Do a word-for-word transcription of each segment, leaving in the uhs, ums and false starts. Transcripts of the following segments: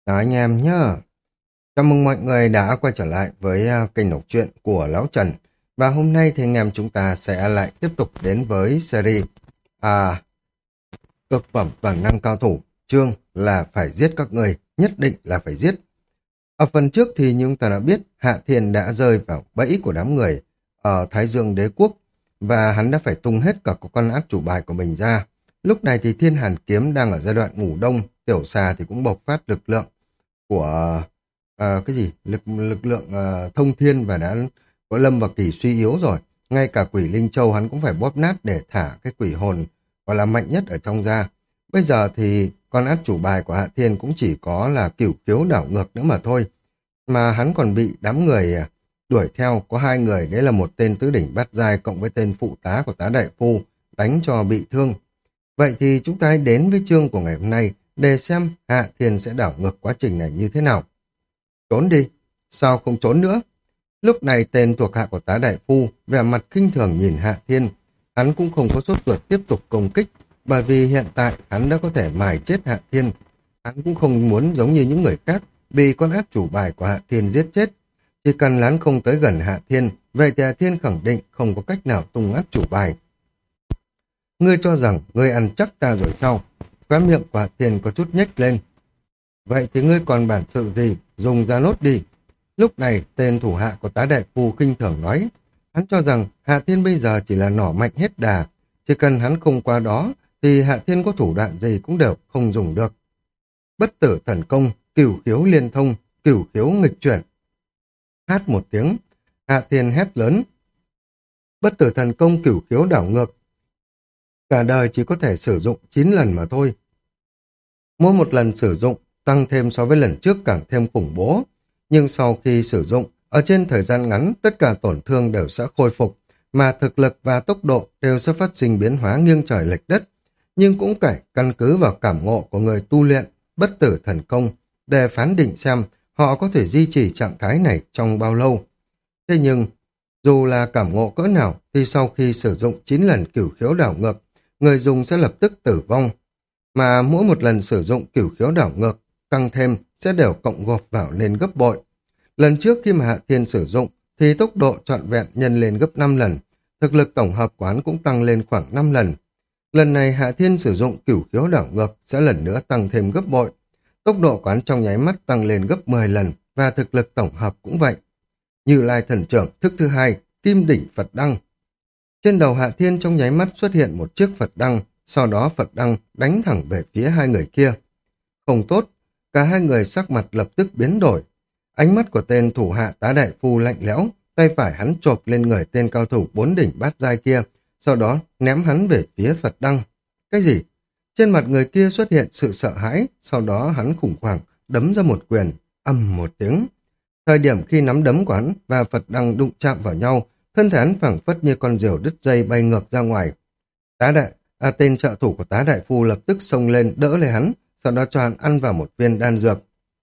Chào anh em nhá. Chào mừng mọi người đã quay trở lại với à, kênh đọc truyện của Lão Trần. Và hôm nay thì anh em chúng ta sẽ lại tiếp tục đến với series à, cực phẩm toàn năng cao thủ. Chương là phải giết các người, nhất định là phải giết. Ở phần trước thì như chúng ta đã biết, Hạ Thiên đã rơi vào bẫy của đám người ở Thái Dương Đế Quốc và hắn đã phải tung hết cả con át chủ bài của mình ra. Lúc này thì Thiên Hàn Kiếm đang ở giai đoạn ngủ đông, Tiểu Xà thì cũng bộc phát lực lượng của à, cái gì lực lực lượng à, thông thiên và đã có lâm vào kỳ suy yếu rồi. Ngay cả quỷ linh châu hắn cũng phải bóp nát để thả cái quỷ hồn gọi là mạnh nhất ở trong ra. Bây giờ thì con át chủ bài của Hạ Thiên cũng chỉ có là cửu khiếu đảo ngược nữa mà thôi, mà hắn còn bị đám người à, đuổi theo. Có hai người, đấy là một tên tứ đỉnh bát giai cộng với tên phụ tá của tá đại phu, đánh cho bị thương. Vậy thì chúng ta hãy đến với chương của ngày hôm nay để xem Hạ Thiên sẽ đảo ngược quá trình này như thế nào. Trốn đi, sao không trốn nữa? Lúc này tên thuộc hạ của tá đại phu vẻ mặt khinh thường nhìn Hạ Thiên. Hắn cũng không có sốt ruột tiếp tục công kích, bởi vì hiện tại hắn đã có thể mài chết Hạ Thiên. Hắn cũng không muốn giống như những người khác bị con át chủ bài của Hạ Thiên giết chết. Chỉ cần hắn không tới gần Hạ Thiên, vậy thì Hạ Thiên khẳng định không có cách nào tung át chủ bài. Ngươi cho rằng ngươi ăn chắc ta rồi sao? Khóe miệng của Hạ Thiên có chút nhếch lên. Vậy thì ngươi còn bản sự gì? Dùng ra nốt đi. Lúc này, tên thủ hạ của tá đại phu khinh thường nói. Hắn cho rằng Hạ Thiên bây giờ chỉ là nỏ mạnh hết đà. Chỉ cần hắn không qua đó, thì Hạ Thiên có thủ đoạn gì cũng đều không dùng được. Bất tử thần công, cửu khiếu liên thông, cửu khiếu nghịch chuyển. Hát một tiếng, Hạ Thiên hét lớn. Bất tử thần công cửu khiếu đảo ngược. Cả đời chỉ có thể sử dụng chín lần mà thôi. Mỗi một lần sử dụng, tăng thêm so với lần trước càng thêm khủng bố. Nhưng sau khi sử dụng, ở trên thời gian ngắn, tất cả tổn thương đều sẽ khôi phục, mà thực lực và tốc độ đều sẽ phát sinh biến hóa nghiêng trời lệch đất. Nhưng cũng phải căn cứ vào cảm ngộ của người tu luyện bất tử thần công để phán định xem họ có thể duy trì trạng thái này trong bao lâu. Thế nhưng, dù là cảm ngộ cỡ nào thì sau khi sử dụng chín lần cửu khiếu đảo ngược, người dùng sẽ lập tức tử vong. Mà mỗi một lần sử dụng cửu khiếu đảo ngược, tăng thêm sẽ đều cộng gộp vào lên gấp bội. Lần trước khi mà Hạ Thiên sử dụng thì tốc độ trọn vẹn nhân lên gấp năm lần, thực lực tổng hợp quán cũng tăng lên khoảng năm lần. Lần này Hạ Thiên sử dụng cửu khiếu đảo ngược sẽ lần nữa tăng thêm gấp bội. Tốc độ quán trong nháy mắt tăng lên gấp mười lần và thực lực tổng hợp cũng vậy. Như Lai thần trưởng thức thứ hai, Kim đỉnh Phật đăng. Trên đầu Hạ Thiên trong nháy mắt xuất hiện một chiếc Phật đăng, sau đó Phật đăng đánh thẳng về phía hai người kia. Không tốt, cả hai người sắc mặt lập tức biến đổi. Ánh mắt của tên thủ hạ tá đại phu lạnh lẽo, tay phải hắn chộp lên người tên cao thủ bốn đỉnh bát giai kia, sau đó ném hắn về phía Phật đăng. Cái gì? Trên mặt người kia xuất hiện sự sợ hãi, sau đó hắn khủng hoảng đấm ra một quyền, ầm một tiếng. Thời điểm khi nắm đấm của hắn và Phật đăng đụng chạm vào nhau, thân thể hắn phảng phất như con diều đứt dây bay ngược ra ngoài. Tá đại, à, tên trợ thủ của tá đại phu lập tức xông lên đỡ lấy hắn, sau đó cho hắn ăn vào một viên đan dược.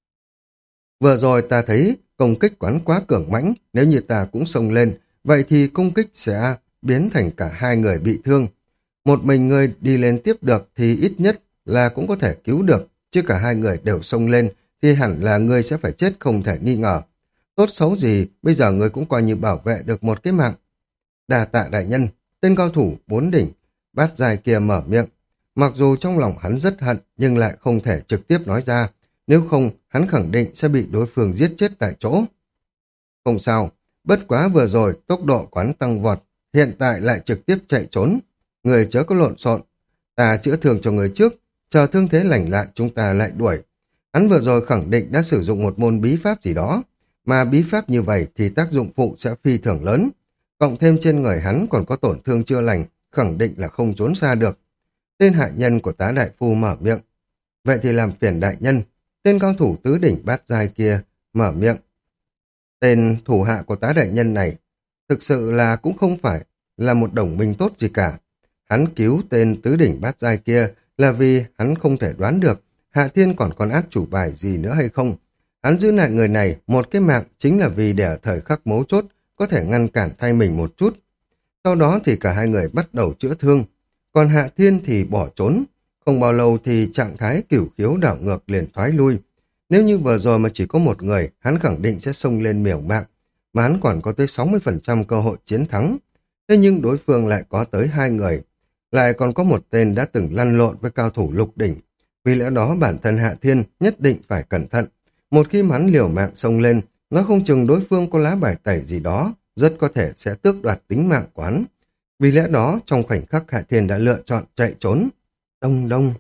Vừa rồi ta thấy công kích quán quá cường mãnh, nếu như ta cũng xông lên, vậy thì công kích sẽ biến thành cả hai người bị thương. Một mình người đi lên tiếp được thì ít nhất là cũng có thể cứu được, chứ cả hai người đều xông lên thì hẳn là người sẽ phải chết không thể nghi ngờ. Tốt xấu gì, bây giờ người cũng coi như bảo vệ được một cái mạng. Đà tạ đại nhân, tên cao thủ bốn đỉnh, bát dài kia mở miệng. Mặc dù trong lòng hắn rất hận, nhưng lại không thể trực tiếp nói ra. Nếu không, hắn khẳng định sẽ bị đối phương giết chết tại chỗ. Không sao, bất quá vừa rồi tốc độ quán tăng vọt, hiện tại lại trực tiếp chạy trốn. Người chớ có lộn xộn, ta chữa thương cho người trước, chờ thương thế lành lại chúng ta lại đuổi. Hắn vừa rồi khẳng định đã sử dụng một môn bí pháp gì đó, mà bí pháp như vậy thì tác dụng phụ sẽ phi thường lớn. Cộng thêm trên người hắn còn có tổn thương chưa lành, khẳng định là không trốn xa được. Tên hạ nhân của tá đại phu mở miệng. Vậy thì làm phiền đại nhân. Tên cao thủ tứ đỉnh bát giai kia mở miệng. Tên thủ hạ của tá đại nhân này thực sự là cũng không phải là một đồng minh tốt gì cả. Hắn cứu tên tứ đỉnh bát giai kia là vì hắn không thể đoán được Hạ Thiên còn còn át chủ bài gì nữa hay không. Hắn giữ lại người này một cái mạng chính là vì để ở thời khắc mấu chốt có thể ngăn cản thay mình một chút. Sau đó thì cả hai người bắt đầu chữa thương. Còn Hạ Thiên thì bỏ trốn. Không bao lâu thì trạng thái cửu khiếu đảo ngược liền thoái lui. Nếu như vừa rồi mà chỉ có một người, hắn khẳng định sẽ xông lên miểu mạng, mà hắn còn có tới sáu mươi phần trăm cơ hội chiến thắng. Thế nhưng đối phương lại có tới hai người, lại còn có một tên đã từng lăn lộn với cao thủ lục đỉnh. Vì lẽ đó bản thân Hạ Thiên nhất định phải cẩn thận. Một khi hắn liều mạng xông lên, nó không chừng đối phương có lá bài tẩy gì đó, rất có thể sẽ tước đoạt tính mạng của hắn. Vì lẽ đó, trong khoảnh khắc Hạ Thiên đã lựa chọn chạy trốn. Đông đông.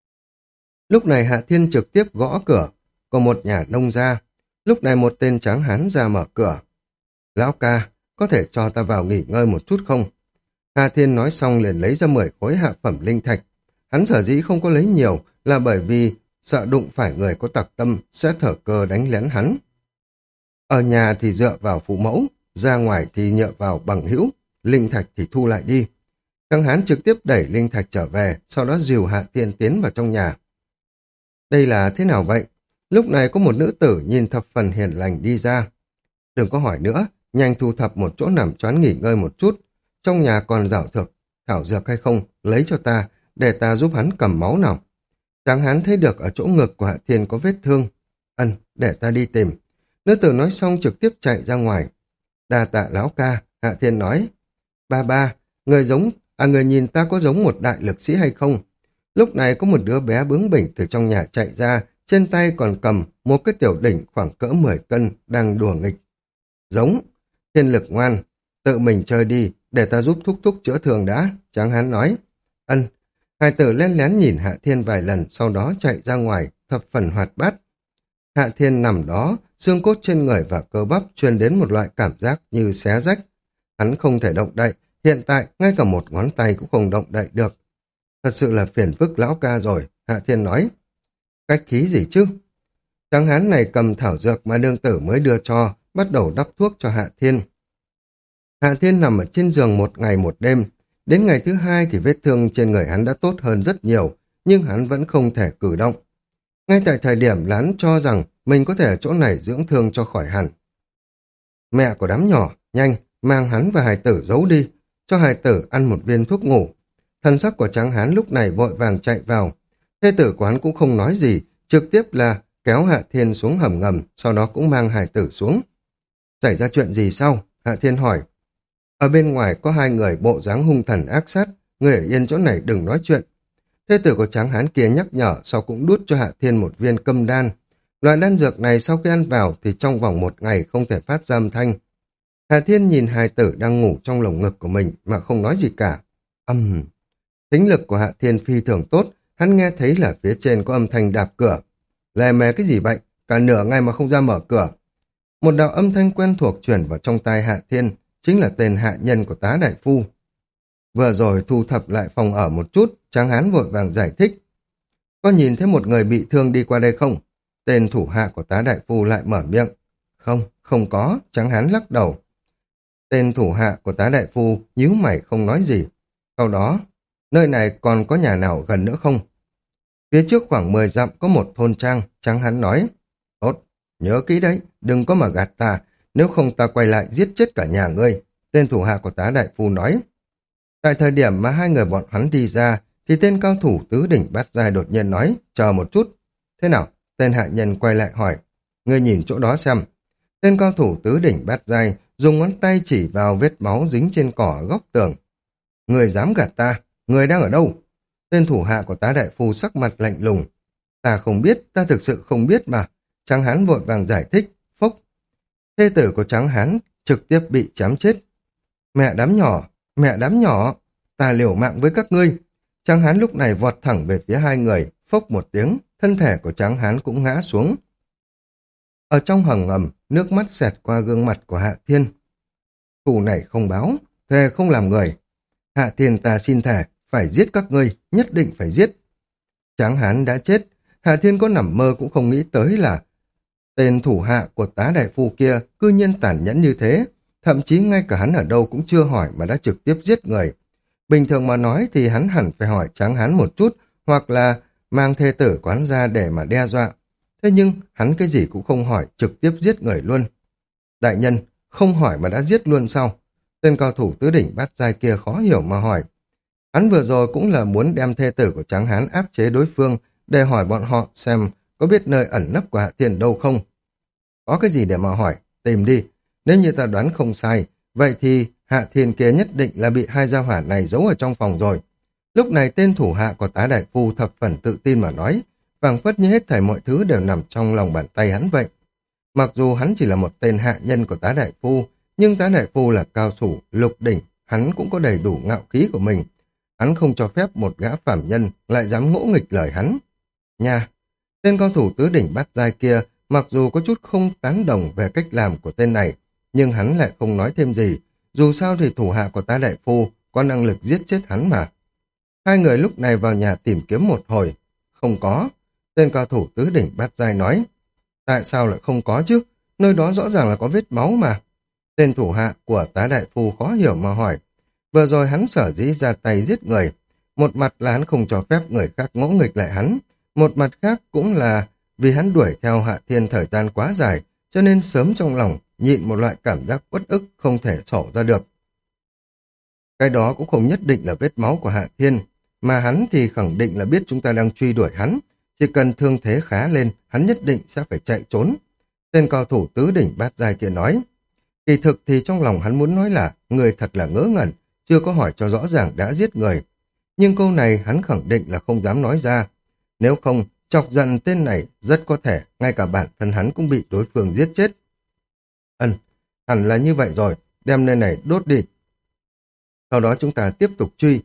Lúc này Hạ Thiên trực tiếp gõ cửa của một nhà nông gia. Lúc này một tên tráng hán ra mở cửa. Lão ca, có thể cho ta vào nghỉ ngơi một chút không? Hạ Thiên nói xong liền lấy ra mười khối hạ phẩm linh thạch. Hắn sở dĩ không có lấy nhiều là bởi vì sợ đụng phải người có tặc tâm sẽ thở cơ đánh lén hắn. Ở nhà thì dựa vào phụ mẫu, ra ngoài thì nhờ vào bằng hữu, linh thạch thì thu lại đi. Tráng hán trực tiếp đẩy linh thạch trở về, sau đó dìu Hạ Thiên tiến vào trong nhà. Đây là thế nào vậy? Lúc này có một nữ tử nhìn thập phần hiền lành đi ra. Đừng có hỏi nữa, nhanh thu thập một chỗ nằm choán nghỉ ngơi một chút. Trong nhà còn rảo thực, thảo dược hay không, lấy cho ta, để ta giúp hắn cầm máu nào. Tráng hán thấy được ở chỗ ngực của Hạ Thiên có vết thương. Ân, để ta đi tìm. Nữ tử nói xong trực tiếp chạy ra ngoài. Đa tạ lão ca, Hạ Thiên nói. Ba ba, người giống, à người nhìn ta có giống một đại lực sĩ hay không? Lúc này có một đứa bé bướng bỉnh từ trong nhà chạy ra, trên tay còn cầm một cái tiểu đỉnh khoảng cỡ mười cân, đang đùa nghịch. Giống, Thiên lực ngoan, tự mình chơi đi, để ta giúp thúc thúc chữa thương đã, Tráng hán nói. Ân, hai tử lén lén nhìn Hạ Thiên vài lần, sau đó chạy ra ngoài, thập phần hoạt bát. Hạ Thiên nằm đó, xương cốt trên người và cơ bắp truyền đến một loại cảm giác như xé rách. Hắn không thể động đậy, hiện tại ngay cả một ngón tay cũng không động đậy được. Thật sự là phiền phức lão ca rồi, Hạ Thiên nói. Cách khí gì chứ? Tráng hán này cầm thảo dược mà nương tử mới đưa cho, bắt đầu đắp thuốc cho Hạ Thiên. Hạ Thiên nằm ở trên giường một ngày một đêm. Đến ngày thứ hai thì vết thương trên người hắn đã tốt hơn rất nhiều, nhưng hắn vẫn không thể cử động. Ngay tại thời điểm hắn cho rằng mình có thể ở chỗ này dưỡng thương cho khỏi hẳn. Mẹ của đám nhỏ, nhanh, mang hắn và hài tử giấu đi, cho hài tử ăn một viên thuốc ngủ. Thần sắc của Tráng hán lúc này vội vàng chạy vào. Thê tử của hắn cũng không nói gì, trực tiếp là kéo Hạ Thiên xuống hầm ngầm, sau đó cũng mang hài tử xuống. Xảy ra chuyện gì sao? Hạ Thiên hỏi. Ở bên ngoài có hai người bộ dáng hung thần ác sát, người ở yên chỗ này đừng nói chuyện. Thê tử của Tráng hán kia nhắc nhở, sau cũng đút cho Hạ Thiên một viên câm đan. Loại đan dược này sau khi ăn vào thì trong vòng một ngày không thể phát ra âm thanh. Hạ Thiên nhìn hài tử đang ngủ trong lồng ngực của mình mà không nói gì cả. Âm... Uhm. Thính lực của Hạ Thiên phi thường tốt, hắn nghe thấy là phía trên có âm thanh đạp cửa. Lè mè cái gì vậy? Cả nửa ngày mà không ra mở cửa. Một đạo âm thanh quen thuộc chuyển vào trong tai Hạ Thiên, chính là tên hạ nhân của tá đại phu. Vừa rồi thu thập lại phòng ở một chút, Tráng hán vội vàng giải thích. Có nhìn thấy một người bị thương đi qua đây không? Tên thủ hạ của tá đại phu lại mở miệng. Không, không có, Tráng hán lắc đầu. Tên thủ hạ của tá đại phu nhíu mày không nói gì. Sau đó, nơi này còn có nhà nào gần nữa không? Phía trước khoảng mười dặm có một thôn trang, Tráng hán nói. Tốt, nhớ kỹ đấy, đừng có mà gạt ta, nếu không ta quay lại giết chết cả nhà ngươi, tên thủ hạ của tá đại phu nói. Tại thời điểm mà hai người bọn hắn đi ra, thì tên cao thủ tứ đỉnh bát giai đột nhiên nói, chờ một chút. Thế nào? Tên hạ nhân quay lại hỏi, ngươi nhìn chỗ đó xem. Tên cao thủ tứ đỉnh bát giai dùng ngón tay chỉ vào vết máu dính trên cỏ ở góc tường. Ngươi dám gạt ta, ngươi đang ở đâu? Tên thủ hạ của tá đại phu sắc mặt lạnh lùng. Ta không biết, ta thực sự không biết mà. Tráng hán vội vàng giải thích, phốc. Thê tử của Tráng hán trực tiếp bị chém chết. Mẹ đám nhỏ, mẹ đám nhỏ, ta liều mạng với các ngươi. Tráng hán lúc này vọt thẳng về phía hai người, phốc một tiếng, thân thể của Tráng hán cũng ngã xuống. Ở trong hầm ngầm, nước mắt xẹt qua gương mặt của Hạ Thiên. Thù này không báo, thề không làm người. Hạ Thiên ta xin thề, phải giết các ngươi, nhất định phải giết. Tráng hán đã chết, Hạ Thiên có nằm mơ cũng không nghĩ tới là tên thủ hạ của tá đại phu kia cư nhiên tàn nhẫn như thế, thậm chí ngay cả hắn ở đâu cũng chưa hỏi mà đã trực tiếp giết người. Bình thường mà nói thì hắn hẳn phải hỏi Tráng hán một chút, hoặc là mang thê tử của hắn ra để mà đe dọa. Thế nhưng hắn cái gì cũng không hỏi, trực tiếp giết người luôn. Đại nhân, không hỏi mà đã giết luôn sao? Tên cao thủ tứ đỉnh bát giai kia khó hiểu mà hỏi. Hắn vừa rồi cũng là muốn đem thê tử của Tráng hán áp chế đối phương để hỏi bọn họ xem có biết nơi ẩn nấp của Hạ Thiên đâu không? Có cái gì để mà hỏi, tìm đi. Nếu như ta đoán không sai, vậy thì Hạ Thiên kia nhất định là bị hai gia hỏa này giấu ở trong phòng rồi. Lúc này tên thủ hạ của tá đại phu thập phần tự tin mà nói, phảng phất như hết thảy mọi thứ đều nằm trong lòng bàn tay hắn vậy. Mặc dù hắn chỉ là một tên hạ nhân của tá đại phu, nhưng tá đại phu là cao thủ lục đỉnh, hắn cũng có đầy đủ ngạo khí của mình. Hắn không cho phép một gã phàm nhân lại dám ngỗ nghịch lời hắn. Nha, tên cao thủ tứ đỉnh bát giai kia mặc dù có chút không tán đồng về cách làm của tên này, nhưng hắn lại không nói thêm gì. Dù sao thì thủ hạ của tá đại phu có năng lực giết chết hắn mà. Hai người lúc này vào nhà tìm kiếm một hồi. Không có. Tên cao thủ tứ đỉnh bát giai nói. Tại sao lại không có chứ? Nơi đó rõ ràng là có vết máu mà. Tên thủ hạ của tá đại phu khó hiểu mà hỏi. Vừa rồi hắn sở dĩ ra tay giết người. Một mặt là hắn không cho phép người khác ngỗ nghịch lại hắn. Một mặt khác cũng là vì hắn đuổi theo Hạ Thiên thời gian quá dài, cho nên sớm trong lòng nhịn một loại cảm giác uất ức không thể sổ ra được. Cái đó cũng không nhất định là vết máu của Hạ Thiên, mà hắn thì khẳng định là biết chúng ta đang truy đuổi hắn. Chỉ cần thương thế khá lên, hắn nhất định sẽ phải chạy trốn. Tên cao thủ tứ đỉnh bát giai kia nói. Kỳ thực thì trong lòng hắn muốn nói là người thật là ngớ ngẩn, chưa có hỏi cho rõ ràng đã giết người. Nhưng câu này hắn khẳng định là không dám nói ra. Nếu không, chọc giận tên này rất có thể ngay cả bản thân hắn cũng bị đối phương giết chết. Ân, hẳn là như vậy rồi, đem nơi này đốt đi. Sau đó chúng ta tiếp tục truy.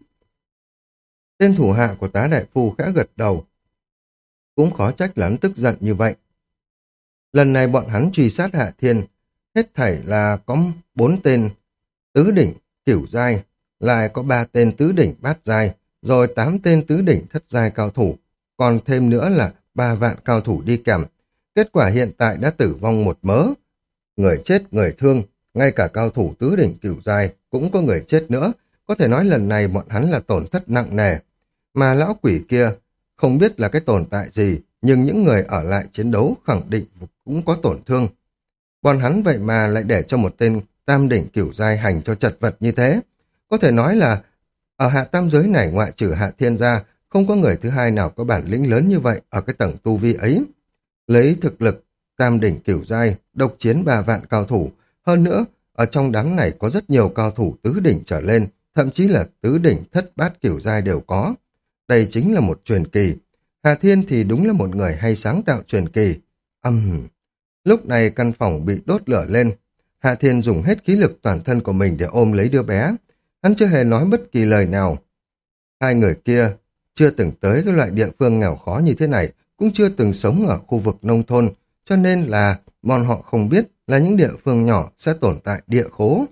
Tên thủ hạ của tá đại phu khẽ gật đầu. Cũng khó trách là hắn tức giận như vậy. Lần này bọn hắn truy sát Hạ Thiên, hết thảy là có bốn tên tứ đỉnh cửu giai, lại có ba tên tứ đỉnh bát giai, rồi tám tên tứ đỉnh thất giai cao thủ, còn thêm nữa là ba vạn cao thủ đi kèm. Kết quả hiện tại đã tử vong một mớ. Người chết, người thương, ngay cả cao thủ tứ đỉnh cửu giai cũng có người chết nữa. Có thể nói lần này bọn hắn là tổn thất nặng nề. Mà lão quỷ kia không biết là cái tồn tại gì, nhưng những người ở lại chiến đấu khẳng định cũng có tổn thương. Bọn hắn vậy mà lại để cho một tên tam đỉnh cửu giai hành cho chật vật như thế. Có thể nói là ở hạ tam giới này ngoại trừ Hạ Thiên ra, không có người thứ hai nào có bản lĩnh lớn như vậy ở cái tầng tu vi ấy. Lấy thực lực tam đỉnh cửu giai, độc chiến ba vạn cao thủ. Hơn nữa, ở trong đám này có rất nhiều cao thủ tứ đỉnh trở lên, thậm chí là tứ đỉnh thất bát cửu giai đều có. Đây chính là một truyền kỳ. Hạ Thiên thì đúng là một người hay sáng tạo truyền kỳ. Âm... Uhm. Lúc này căn phòng bị đốt lửa lên. Hạ Thiên dùng hết khí lực toàn thân của mình để ôm lấy đứa bé. Hắn chưa hề nói bất kỳ lời nào. Hai người kia chưa từng tới cái loại địa phương nghèo khó như thế này, cũng chưa từng sống ở khu vực nông thôn, cho nên là bọn họ không biết là những địa phương nhỏ sẽ tồn tại địa khố.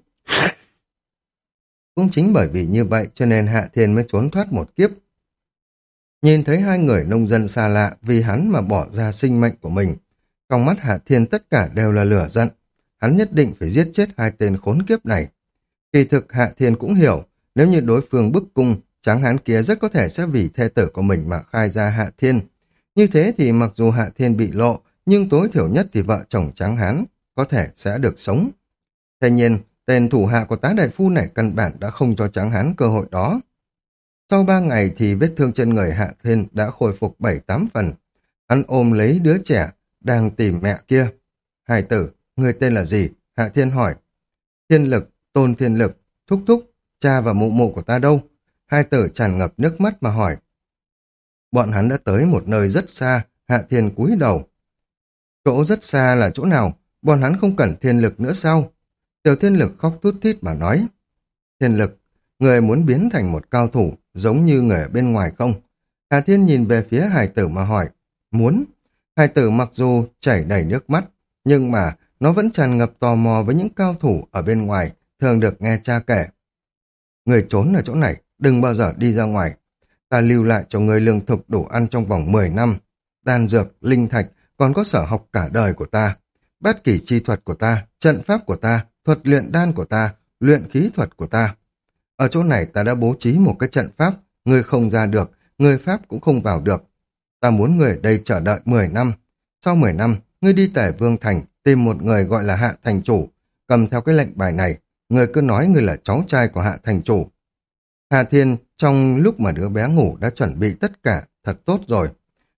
Cũng chính bởi vì như vậy cho nên Hạ Thiên mới trốn thoát một kiếp. Nhìn thấy hai người nông dân xa lạ vì hắn mà bỏ ra sinh mệnh của mình, trong mắt Hạ Thiên tất cả đều là lửa giận. Hắn nhất định phải giết chết hai tên khốn kiếp này. Kỳ thực Hạ Thiên cũng hiểu, nếu như đối phương bức cung, tráng hán kia rất có thể sẽ vì thê tử của mình mà khai ra Hạ Thiên. Như thế thì mặc dù Hạ Thiên bị lộ, nhưng tối thiểu nhất thì vợ chồng tráng hán có thể sẽ được sống. Thế nhiên, tên thủ hạ của tá đại phu này căn bản đã không cho tráng hán cơ hội đó. Sau ba ngày thì vết thương trên người Hạ Thiên đã khôi phục bảy tám phần. Hắn ôm lấy đứa trẻ đang tìm mẹ kia. Hài tử, người tên là gì? Hạ Thiên hỏi. Thiên Lực, Tôn Thiên Lực, thúc thúc, cha và mụ mụ của ta đâu? Hai tử tràn ngập nước mắt mà hỏi. Bọn hắn đã tới một nơi rất xa. Hạ Thiên cúi đầu. Chỗ rất xa là chỗ nào? Bọn hắn không cần Thiên Lực nữa sao? Tiểu Thiên Lực khóc thút thít mà nói. Thiên Lực, người muốn biến thành một cao thủ giống như người ở bên ngoài không? Hạ Thiên nhìn về phía hài tử mà hỏi. Muốn. Hài tử mặc dù chảy đầy nước mắt, nhưng mà nó vẫn tràn ngập tò mò với những cao thủ ở bên ngoài, thường được nghe cha kể. Người trốn ở chỗ này, đừng bao giờ đi ra ngoài. Ta lưu lại cho người lương thực đủ ăn trong vòng mười năm. Đan dược, linh thạch, còn có sở học cả đời của ta. Bát kỷ chi thuật của ta, trận pháp của ta, thuật luyện đan của ta, luyện khí thuật của ta. Ở chỗ này ta đã bố trí một cái trận pháp, người không ra được, người pháp cũng không vào được. Ta muốn người ở đây chờ đợi mười năm. Sau mười năm, ngươi đi Tể Vương Thành, tìm một người gọi là Hạ Thành Chủ. Cầm theo cái lệnh bài này, người cứ nói người là cháu trai của Hạ Thành Chủ. Hạ Thiên, trong lúc mà đứa bé ngủ đã chuẩn bị tất cả, thật tốt rồi.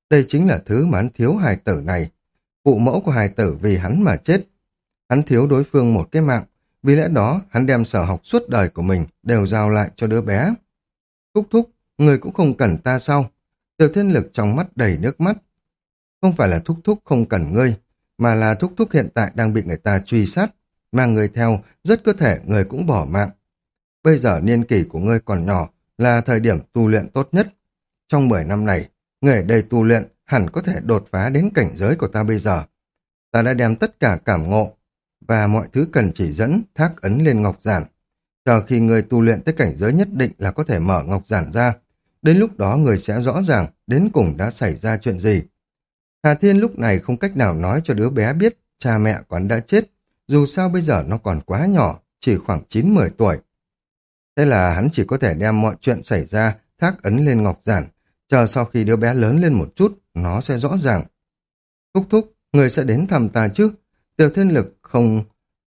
Đây chính là thứ mà hắn thiếu hài tử này. Phụ mẫu của hài tử vì hắn mà chết. Hắn thiếu đối phương một cái mạng, vì lẽ đó hắn đem sở học suốt đời của mình đều giao lại cho đứa bé. Thúc thúc, người cũng không cần ta sao? Tiểu Thiên Lực trong mắt đầy nước mắt. Không phải là thúc thúc không cần ngươi, mà là thúc thúc hiện tại đang bị người ta truy sát, mà người theo rất có thể người cũng bỏ mạng. Bây giờ niên kỷ của ngươi còn nhỏ, là thời điểm tu luyện tốt nhất. Trong mười năm này, người ở đây tu luyện hẳn có thể đột phá đến cảnh giới của ta bây giờ. Ta đã đem tất cả cảm ngộ và mọi thứ cần chỉ dẫn thác ấn lên ngọc giản. Chờ khi người tu luyện tới cảnh giới nhất định là có thể mở ngọc giản ra. Đến lúc đó người sẽ rõ ràng đến cùng đã xảy ra chuyện gì. Hà Thiên lúc này không cách nào nói cho đứa bé biết cha mẹ của hắn đã chết. Dù sao bây giờ nó còn quá nhỏ, chỉ khoảng chín mười tuổi. Thế là hắn chỉ có thể đem mọi chuyện xảy ra thác ấn lên ngọc giản. Chờ sau khi đứa bé lớn lên một chút, nó sẽ rõ ràng. Thúc thúc, người sẽ đến thăm ta chứ? Tiểu Thiên Lực không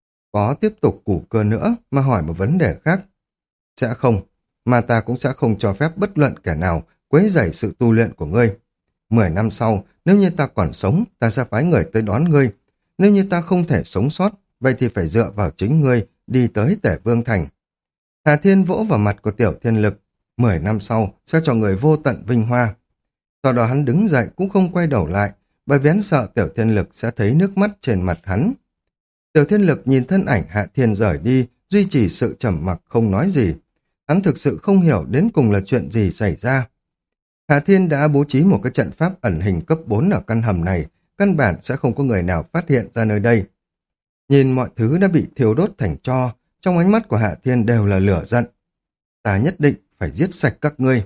có tiếp tục củ cơ nữa mà hỏi một vấn đề khác. Sẽ không, mà ta cũng sẽ không cho phép bất luận kẻ nào quấy rầy sự tu luyện của ngươi. Mười năm sau, nếu như ta còn sống, ta sẽ phái người tới đón ngươi. Nếu như ta không thể sống sót, vậy thì phải dựa vào chính ngươi đi tới Tể Vương Thành. Hà Thiên vỗ vào mặt của Tiểu Thiên Lực. Mười năm sau, sẽ cho người vô tận vinh hoa. Sau đó hắn đứng dậy cũng không quay đầu lại, bởi vì hắn sợ Tiểu Thiên Lực sẽ thấy nước mắt trên mặt hắn. Tiểu Thiên Lực nhìn thân ảnh Hạ Thiên rời đi, duy trì sự trầm mặc không nói gì. Hắn thực sự không hiểu đến cùng là chuyện gì xảy ra. Hạ Thiên đã bố trí một cái trận pháp ẩn hình cấp bốn ở căn hầm này, căn bản sẽ không có người nào phát hiện ra nơi đây. Nhìn mọi thứ đã bị thiêu đốt thành tro, trong ánh mắt của Hạ Thiên đều là lửa giận. Ta nhất định phải giết sạch các ngươi.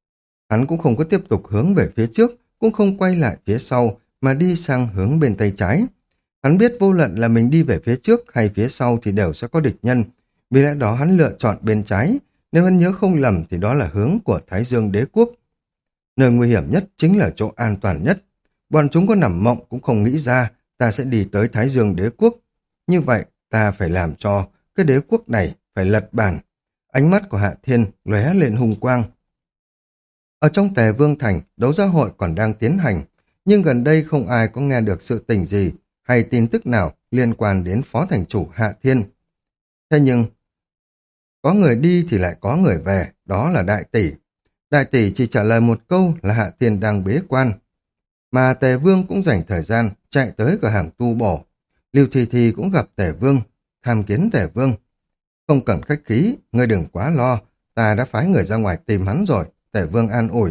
Hắn cũng không có tiếp tục hướng về phía trước, cũng không quay lại phía sau, mà đi sang hướng bên tay trái. Hắn biết vô luận là mình đi về phía trước hay phía sau thì đều sẽ có địch nhân, vì lẽ đó hắn lựa chọn bên trái, nếu hắn nhớ không lầm thì đó là hướng của Thái Dương Đế Quốc. Nơi nguy hiểm nhất chính là chỗ an toàn nhất. Bọn chúng có nằm mộng cũng không nghĩ ra ta sẽ đi tới Thái Dương Đế Quốc. Như vậy ta phải làm cho cái đế quốc này phải lật bàn. Ánh mắt của Hạ Thiên lóe lên hung quang. Ở trong Tề Vương Thành, đấu giá hội còn đang tiến hành, nhưng gần đây không ai có nghe được sự tình gì hay tin tức nào liên quan đến Phó Thành Chủ Hạ Thiên. Thế nhưng, có người đi thì lại có người về, đó là Đại Tỷ. Đại Tỷ chỉ trả lời một câu là Hạ Thiên đang bế quan. Mà Tề Vương cũng dành thời gian chạy tới cửa hàng tu bổ. Lưu Thi Thi cũng gặp Tề Vương, tham kiến Tề Vương. Không cần khách khí, ngươi đừng quá lo, ta đã phái người ra ngoài tìm hắn rồi, Tề Vương an ủi.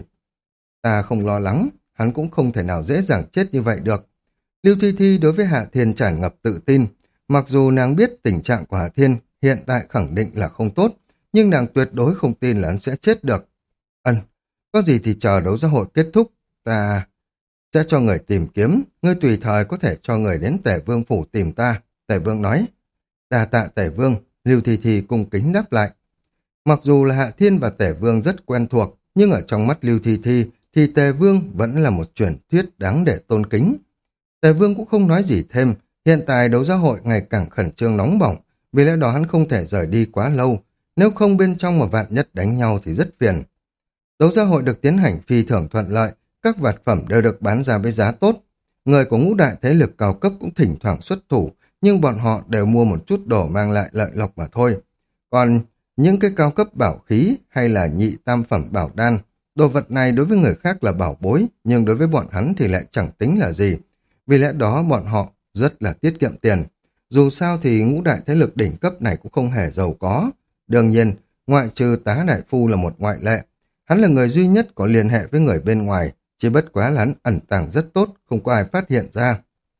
Ta không lo lắng, hắn cũng không thể nào dễ dàng chết như vậy được. Lưu Thi Thi đối với Hạ Thiên tràn ngập tự tin, mặc dù nàng biết tình trạng của Hạ Thiên hiện tại khẳng định là không tốt, nhưng nàng tuyệt đối không tin là hắn sẽ chết được. Ân, có gì thì chờ đấu giá hội kết thúc, ta sẽ cho người tìm kiếm, ngươi tùy thời có thể cho người đến Tề Vương phủ tìm ta, Tề Vương nói. Đa tạ Tề Vương, Lưu Thi Thi cung kính đáp lại. Mặc dù là Hạ Thiên và Tề Vương rất quen thuộc, nhưng ở trong mắt Lưu Thi Thi thì Tề Vương vẫn là một truyền thuyết đáng để tôn kính. Tề Vương cũng không nói gì thêm, hiện tại đấu giá hội ngày càng khẩn trương nóng bỏng, vì lẽ đó hắn không thể rời đi quá lâu, nếu không bên trong mà vạn nhất đánh nhau thì rất phiền. Đấu giá hội được tiến hành phi thường thuận lợi, các vật phẩm đều được bán ra với giá tốt. Người của ngũ đại thế lực cao cấp cũng thỉnh thoảng xuất thủ, nhưng bọn họ đều mua một chút đồ mang lại lợi lộc mà thôi. Còn những cái cao cấp bảo khí hay là nhị tam phẩm bảo đan, đồ vật này đối với người khác là bảo bối, nhưng đối với bọn hắn thì lại chẳng tính là gì. Vì lẽ đó bọn họ rất là tiết kiệm tiền. Dù sao thì ngũ đại thế lực đỉnh cấp này cũng không hề giàu có. Đương nhiên, ngoại trừ Tá Đại Phu là một ngoại lệ. Hắn là người duy nhất có liên hệ với người bên ngoài, chỉ bất quá là hắn ẩn tàng rất tốt, không có ai phát hiện ra.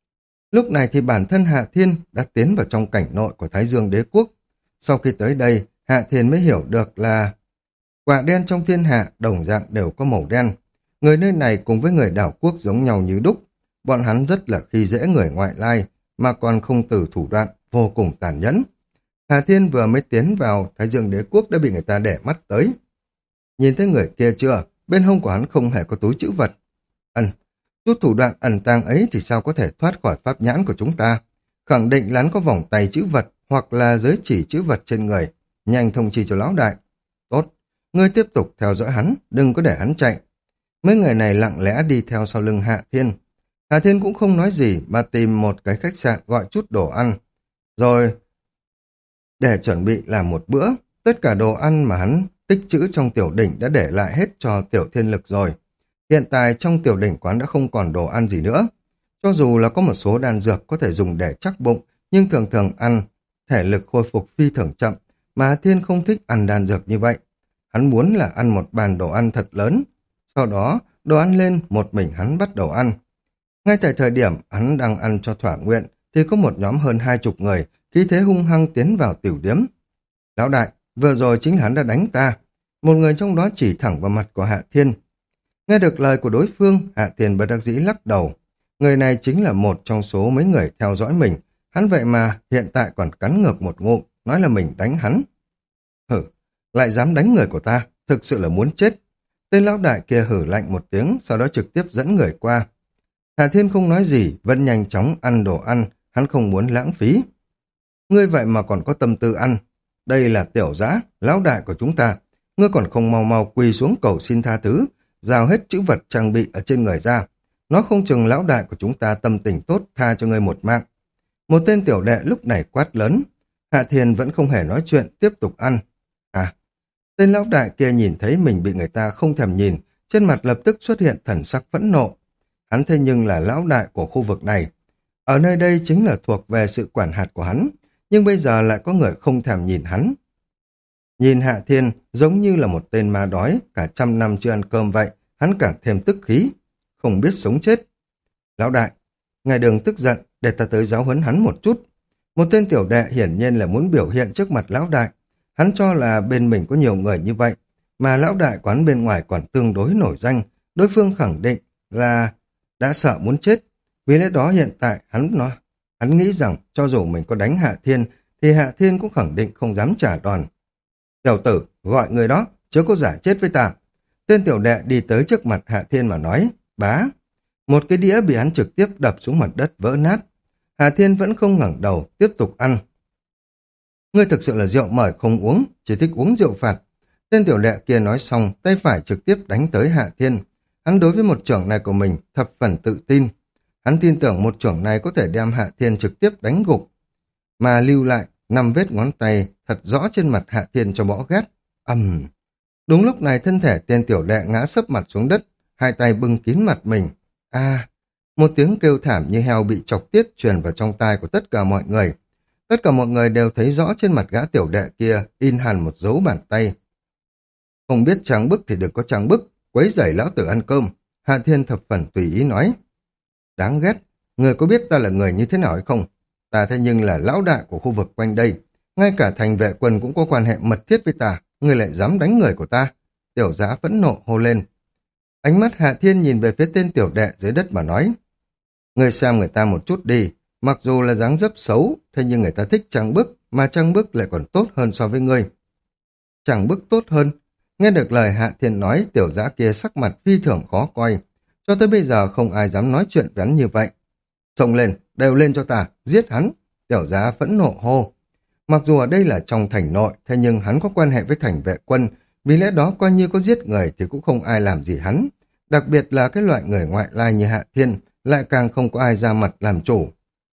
Lúc này thì bản thân Hạ Thiên đã tiến vào trong cảnh nội của Thái Dương Đế Quốc. Sau khi tới đây, Hạ Thiên mới hiểu được là quả đen trong thiên hạ đồng dạng đều có màu đen. Người nơi này cùng với người đảo quốc giống nhau như đúc. Bọn hắn rất là khi dễ người ngoại lai, mà còn không từ thủ đoạn, vô cùng tàn nhẫn. Hạ Thiên vừa mới tiến vào Thái Dương Đế Quốc đã bị người ta để mắt tới. Nhìn thấy người kia chưa? Bên hông của hắn không hề có túi trữ vật. Ẩn, chút thủ đoạn ẩn tàng ấy thì sao có thể thoát khỏi pháp nhãn của chúng ta? Khẳng định là hắn có vòng tay trữ vật hoặc là giới chỉ trữ vật trên người. Nhanh thông chi cho lão đại. Tốt, ngươi tiếp tục theo dõi hắn, đừng có để hắn chạy. Mấy người này lặng lẽ đi theo sau lưng Hạ Thiên. Hạ Thiên cũng không nói gì mà tìm một cái khách sạn gọi chút đồ ăn. Rồi để chuẩn bị làm một bữa, tất cả đồ ăn mà hắn tích trữ trong tiểu đỉnh đã để lại hết cho tiểu thiên lực rồi. Hiện tại trong tiểu đỉnh quán đã không còn đồ ăn gì nữa. Cho dù là có một số đan dược có thể dùng để chắc bụng, nhưng thường thường ăn, thể lực khôi phục phi thường chậm, mà Hạ Thiên không thích ăn đan dược như vậy. Hắn muốn là ăn một bàn đồ ăn thật lớn. Sau đó, đồ ăn lên, một mình hắn bắt đầu ăn. Ngay tại thời điểm hắn đang ăn cho thỏa nguyện, thì có một nhóm hơn hai chục người, khí thế hung hăng tiến vào tiểu điếm. Lão đại, vừa rồi chính là hắn đã đánh ta. Một người trong đó chỉ thẳng vào mặt của Hạ Thiên. Nghe được lời của đối phương, Hạ Thiên bất đắc dĩ lắc đầu. Người này chính là một trong số mấy người theo dõi mình. Hắn vậy mà hiện tại còn cắn ngược một ngụm, nói là mình đánh hắn. Hử, lại dám đánh người của ta, thực sự là muốn chết. Tên lão đại kia hử lạnh một tiếng, sau đó trực tiếp dẫn người qua. Hạ Thiên không nói gì, vẫn nhanh chóng ăn đồ ăn, hắn không muốn lãng phí. Ngươi vậy mà còn có tâm tư ăn. Đây là tiểu dã, lão đại của chúng ta. Ngươi còn không mau mau quỳ xuống cầu xin tha thứ, giao hết chữ vật trang bị ở trên người ra. Nó không chừng lão đại của chúng ta tâm tình tốt tha cho ngươi một mạng. Một tên tiểu đệ lúc này quát lớn. Hạ Thiên vẫn không hề nói chuyện, tiếp tục ăn. À, tên lão đại kia nhìn thấy mình bị người ta không thèm nhìn, trên mặt lập tức xuất hiện thần sắc phẫn nộ. Hắn thế nhưng là lão đại của khu vực này. Ở nơi đây chính là thuộc về sự quản hạt của hắn, nhưng bây giờ lại có người không thèm nhìn hắn. Nhìn Hạ Thiên giống như là một tên ma đói, cả trăm năm chưa ăn cơm vậy, hắn càng thêm tức khí, không biết sống chết. Lão đại, ngài đừng tức giận, để ta tới giáo huấn hắn một chút. Một tên tiểu đệ hiển nhiên là muốn biểu hiện trước mặt lão đại. Hắn cho là bên mình có nhiều người như vậy, mà lão đại quán bên ngoài còn tương đối nổi danh, đối phương khẳng định là đã sợ muốn chết. Vì lẽ đó hiện tại hắn nói, hắn nghĩ rằng cho dù mình có đánh Hạ Thiên, thì Hạ Thiên cũng khẳng định không dám trả đòn. Tiểu tử, gọi người đó, chớ có giả chết với ta. Tên tiểu đệ đi tới trước mặt Hạ Thiên mà nói, bá. Một cái đĩa bị hắn trực tiếp đập xuống mặt đất vỡ nát. Hạ Thiên vẫn không ngẩng đầu, tiếp tục ăn. Ngươi thực sự là rượu mời không uống, chỉ thích uống rượu phạt. Tên tiểu đệ kia nói xong, tay phải trực tiếp đánh tới Hạ Thiên. Hắn đối với một trưởng này của mình thập phần tự tin. Hắn tin tưởng một trưởng này có thể đem Hạ Thiên trực tiếp đánh gục, mà lưu lại năm vết ngón tay thật rõ trên mặt Hạ Thiên cho bỏ ghét. Ầm. Đúng lúc này thân thể tên tiểu đệ ngã sấp mặt xuống đất, hai tay bưng kín mặt mình. A, một tiếng kêu thảm như heo bị chọc tiết truyền vào trong tai của tất cả mọi người. Tất cả mọi người đều thấy rõ trên mặt gã tiểu đệ kia in hẳn một dấu bàn tay. Không biết trang bức thì đừng có trang bức, quấy rầy lão tử ăn cơm. Hạ Thiên thập phần tùy ý nói. Đáng ghét, người có biết ta là người như thế nào hay không? Ta thế nhưng là lão đại của khu vực quanh đây. Ngay cả thành vệ quân cũng có quan hệ mật thiết với ta, người lại dám đánh người của ta. Tiểu giá phẫn nộ hô lên. Ánh mắt Hạ Thiên nhìn về phía tên tiểu đệ dưới đất mà nói. Người xem người ta một chút đi, mặc dù là dáng dấp xấu, thế nhưng người ta thích trang bức, mà trang bức lại còn tốt hơn so với ngươi. Trang bức tốt hơn? Nghe được lời Hạ Thiên nói, tiểu giá kia sắc mặt phi thường khó coi. Cho tới bây giờ không ai dám nói chuyện với hắn như vậy. Xông lên, đều lên cho ta, giết hắn. Tiểu giá phẫn nộ hô. Mặc dù ở đây là trong thành nội, thế nhưng hắn có quan hệ với thành vệ quân, vì lẽ đó coi như có giết người thì cũng không ai làm gì hắn. Đặc biệt là cái loại người ngoại lai như Hạ Thiên, lại càng không có ai ra mặt làm chủ.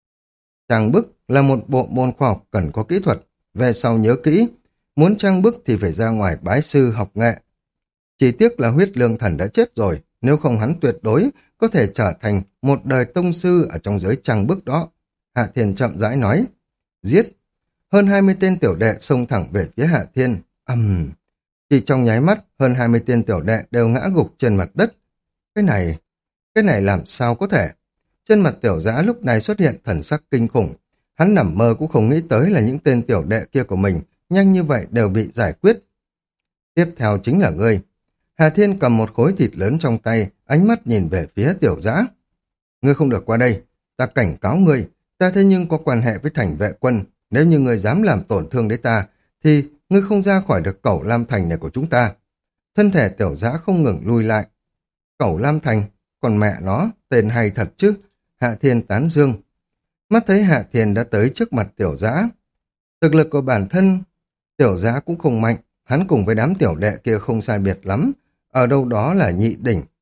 Trang bức là một bộ môn khoa học cần có kỹ thuật, về sau nhớ kỹ, muốn trang bức thì phải ra ngoài bái sư học nghệ. Chỉ tiếc là huyết lương thần đã chết rồi, nếu không hắn tuyệt đối có thể trở thành một đời tông sư ở trong giới trang bức đó. Hạ Thiên chậm rãi nói, giết. Hơn hai mươi tên tiểu đệ xông thẳng về phía Hạ Thiên. Ầm. Uhm. Chỉ trong nháy mắt, hơn hai mươi tên tiểu đệ đều ngã gục trên mặt đất. Cái này, cái này làm sao có thể? Trên mặt tiểu dã lúc này xuất hiện thần sắc kinh khủng. Hắn nằm mơ cũng không nghĩ tới là những tên tiểu đệ kia của mình nhanh như vậy đều bị giải quyết. Tiếp theo chính là ngươi. Hà Thiên cầm một khối thịt lớn trong tay, ánh mắt nhìn về phía tiểu dã. Ngươi không được qua đây, ta cảnh cáo ngươi, ta thế nhưng có quan hệ với thành vệ quân, nếu như ngươi dám làm tổn thương đến ta, thì ngươi không ra khỏi được cẩu Lam Thành này của chúng ta. Thân thể tiểu dã không ngừng lui lại. Cẩu Lam Thành, còn mẹ nó, tên hay thật chứ. Hạ Thiên tán dương. Mắt thấy Hạ Thiên đã tới trước mặt tiểu dã. Thực lực của bản thân, tiểu dã cũng không mạnh, hắn cùng với đám tiểu đệ kia không sai biệt lắm, ở đâu đó là nhị đỉnh,